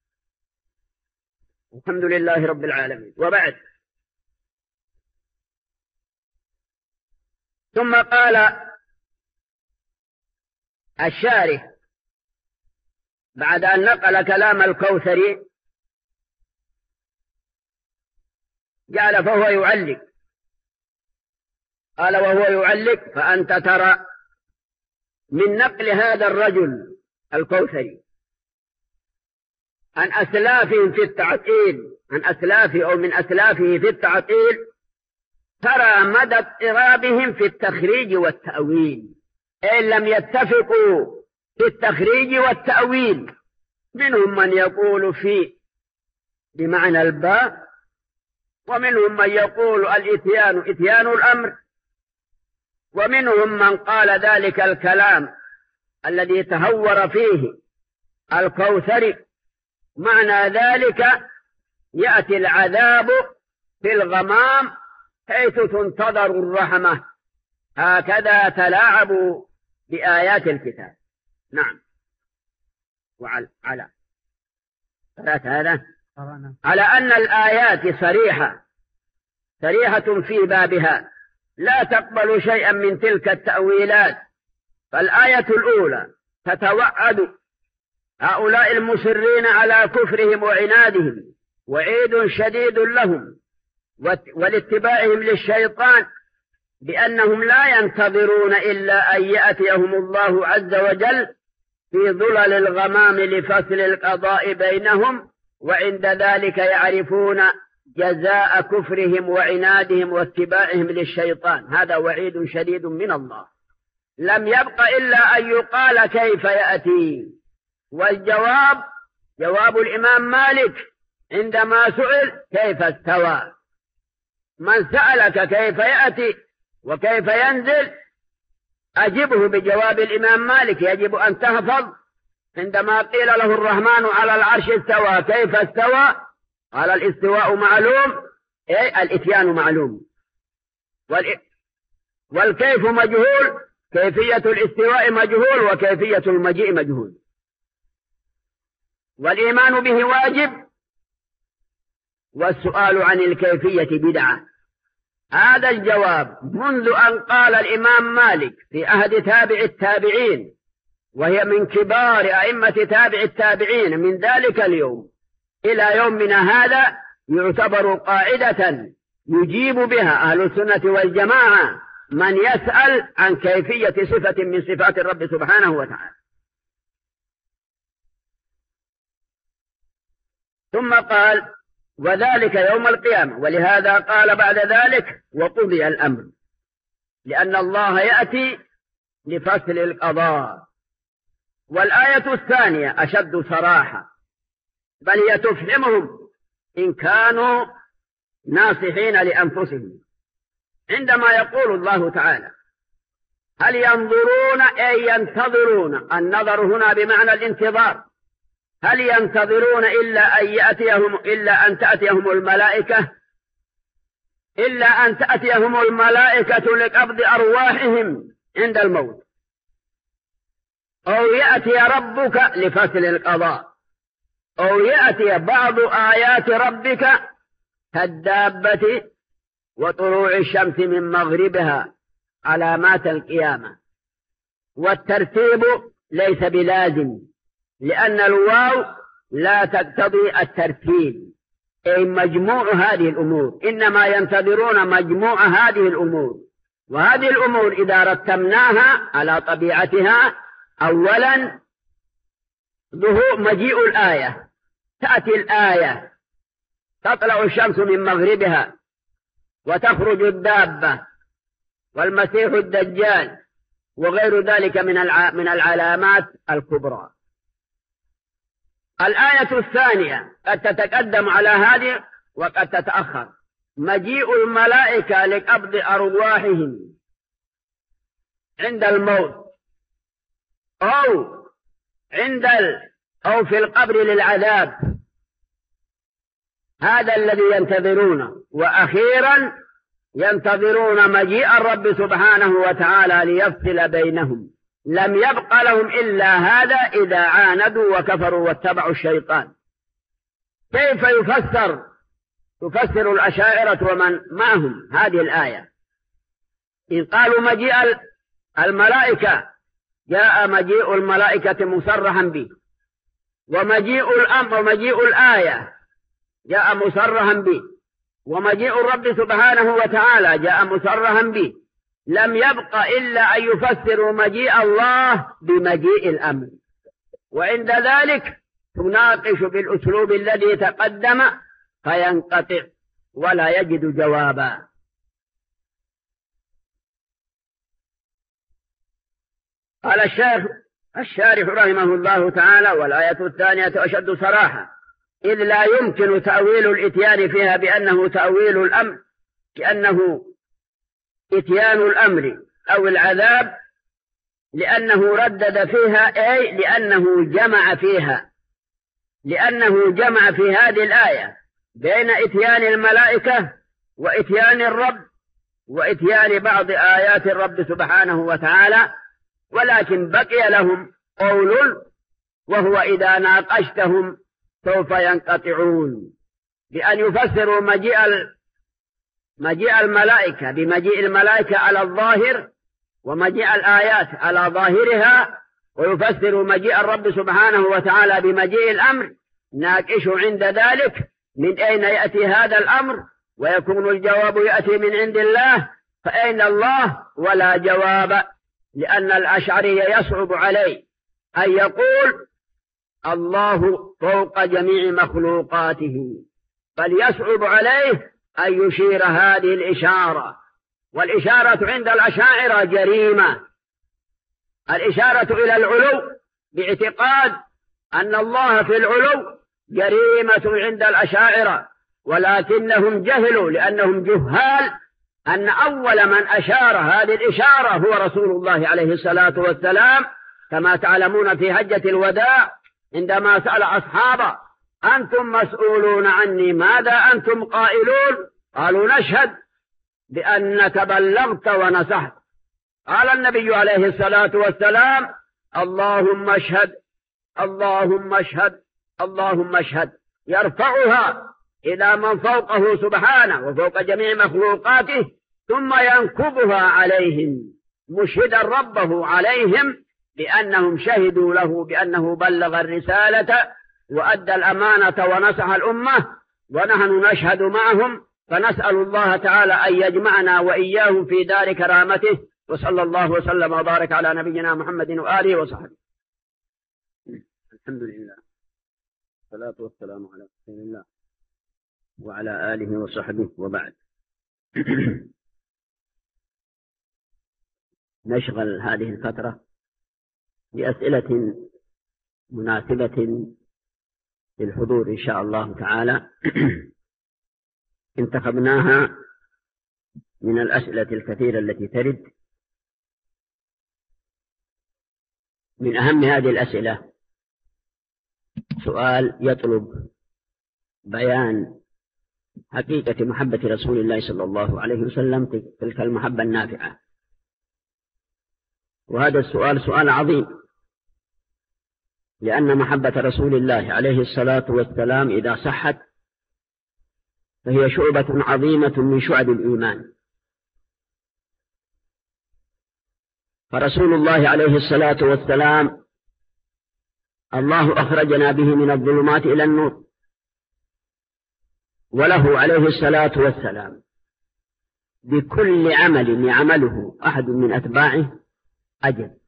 الحمد لله رب العالمين. وبعد، ثم قال الشارح بعد أن نقل كلام الكوثري جعل فهو يعلق، قال وهو يعلق: فأنت ترى من نقل هذا الرجل الكوثري عن أسلافهم في التعطيل، عن أسلافه أو من أسلافه في التعطيل، ترى مدى اضطرابهم في التخريج والتأويل، إن لم يتفقوا في التخريج والتأويل. منهم من يقول في بمعنى الباء، ومنهم من يقول الإتيان إتيان الأمر، ومنهم من قال ذلك الكلام الذي تهور فيه الكوثر معنى ذلك يأتي العذاب في الغمام حيث تنتظر الرحمة. هكذا تلاعبوا بآيات الكتاب. نعم. وعلى على هذا على أن الآيات صريحة صريحة في بابها لا تقبل شيئا من تلك التأويلات. فالآية الأولى تتوعد هؤلاء المصرين على كفرهم وعنادهم وعيد شديد لهم ولاتباعهم للشيطان بأنهم لا ينتظرون إلا أن يأتيهم الله عز وجل في ظلل الغمام لفصل القضاء بينهم، وعند ذلك يعرفون جزاء كفرهم وعنادهم واتباعهم للشيطان. هذا وعيد شديد من الله. لم يبق إلا أن يقال كيف يأتي، والجواب جواب الإمام مالك عندما سئل كيف استوى. من سألك كيف يأتي وكيف ينزل أجبه بجواب الإمام مالك. يجب أن تحفظ عندما قيل له الرحمن على العرش استوى كيف استوى؟ قال الاستواء معلوم، أي الإتيان معلوم، والكيف مجهول، كيفية الاستواء مجهول وكيفية المجيء مجهول، والإيمان به واجب والسؤال عن الكيفية بدعة. هذا الجواب منذ أن قال الإمام مالك في عهد تابع التابعين، وهي من كبار أئمة تابع التابعين من ذلك اليوم إلى يومنا هذا، يعتبر قاعدة يجيب بها أهل السنة والجماعة من يسأل عن كيفية صفة من صفات الرب سبحانه وتعالى. ثم قال وذلك يوم القيامة، ولهذا قال بعد ذلك وقضي الأمر، لأن الله يأتي لفصل القضاء. والآية الثانية أشد صراحة، بل هي تفهمهم إن كانوا ناصحين لأنفسهم، عندما يقول الله تعالى هل ينظرون أي ينتظرون، النظر هنا بمعنى الانتظار، هل ينتظرون إلا أن يأتيهم إلا أن تأتيهم الملائكة إلا أن تأتيهم الملائكة لقبض أرواحهم عند الموت، أو يأتي ربك لفصل القضاء، أو يأتي بعض آيات ربك كالدابة وطلوع الشمس من مغربها علامات القيامة. والترتيب ليس بلازم، لأن الواو لا تقتضي الترتيب، أي مجموع هذه الأمور، إنما ينتظرون مجموع هذه الأمور. وهذه الأمور إذا رتمناها على طبيعتها، أولا ظهور مجيء الآية، تأتي الآية تطلع الشمس من مغربها وتخرج الدابة والمسيح الدجال وغير ذلك من من العلامات الكبرى. الآية الثانية قد تتقدم على هذه وقد تتأخر، مجيء الملائكة لقبض أرواحهم عند الموت، أو عند ال... أو في القبر للعذاب، هذا الذي ينتظرونه. وأخيرا ينتظرون مجيء الرب سبحانه وتعالى ليفصل بينهم. لم يبق لهم إلا هذا إذا عاندوا وكفروا واتبعوا الشيطان. كيف يفسر تفسر الأشاعرة ومن معهم هذه الآية؟ إذ قالوا مجيء الملائكة، جاء مجيء الملائكة مصرحا به، ومجيء الأمر ومجيء الآية جاء مصرحا به، ومجيء الرب سبحانه وتعالى جاء مصرحا به. لم يبق إلا أن يفسروا مجيء الله بمجيء الأمر، وعند ذلك تناقش بالأسلوب الذي تقدم فينقطع ولا يجد جوابا. قال الشيخ الشارح رحمه الله تعالى والآية الثانية أشد صراحة، إذ لا يمكن تأويل الإتيان فيها بأنه تأويل الأمر، كأنه إتيان الأمر أو العذاب لأنه ردد فيها، أي لأنه جمع فيها، لأنه جمع في هذه الآية بين إتيان الملائكة وإتيان الرب وإتيان بعض آيات الرب سبحانه وتعالى. ولكن بقي لهم قول، وهو إذا ناقشتهم سوف ينقطعون، بأن يفسروا مجيء مجيء الملائكة بمجيء الملائكة على الظاهر، ومجيء الآيات على ظاهرها، ويفسروا مجيء الرب سبحانه وتعالى بمجيء الأمر. ناقش عند ذلك من أين يأتي هذا الأمر، ويكون الجواب يأتي من عند الله، فأين الله؟ ولا جواب، لأن الأشعري يصعب عليه أن يقول الله فوق جميع مخلوقاته، بل يصعب عليه أن يشير هذه الإشارة. والإشارة عند الأشاعرة جريمة، الإشارة إلى العلو باعتقاد أن الله في العلو جريمة عند الأشاعرة، ولكنهم جهلوا لأنهم جهال أن أول من أشار هذه الإشارة هو رسول الله عليه الصلاة والسلام، كما تعلمون في حجة الوداع عندما سأل أصحابه أنتم مسؤولون عني ماذا أنتم قائلون؟ قالوا نشهد بأنك بلغت ونصحت. قال النبي عليه الصلاة والسلام اللهم اشهد اللهم اشهد اللهم اشهد، يرفعها إلى من فوقه سبحانه وفوق جميع مخلوقاته، ثم ينكبها عليهم مشهدا ربه عليهم بأنهم شهدوا له بأنه بلغ الرسالة وأدى الأمانة ونصح الأمة، ونحن نشهد معهم. فنسأل الله تعالى أن يجمعنا وإياهم في دار كرامته، وصلى الله وسلم وبارك على نبينا محمد وآله وصحبه. الحمد لله، والصلاة والسلام على رسول الله وعلى آله وصحبه، وبعد. نشغل هذه الفترة بأسئلة مناسبة للحضور إن شاء الله تعالى. انتخبناها من الأسئلة الكثيرة التي ترد. من أهم هذه الأسئلة سؤال يطلب بيان حقيقة محبة رسول الله صلى الله عليه وسلم، تلك المحبة النافعة. وهذا السؤال سؤال عظيم، لأن محبة رسول الله عليه الصلاة والسلام إذا صحت فهي شعبة عظيمة من شعب الإيمان. فرسول الله عليه الصلاة والسلام الله أخرجنا به من الظلمات إلى النور، وله عليه الصلاة والسلام بكل عمل يعمله أحد من أتباعه أجر.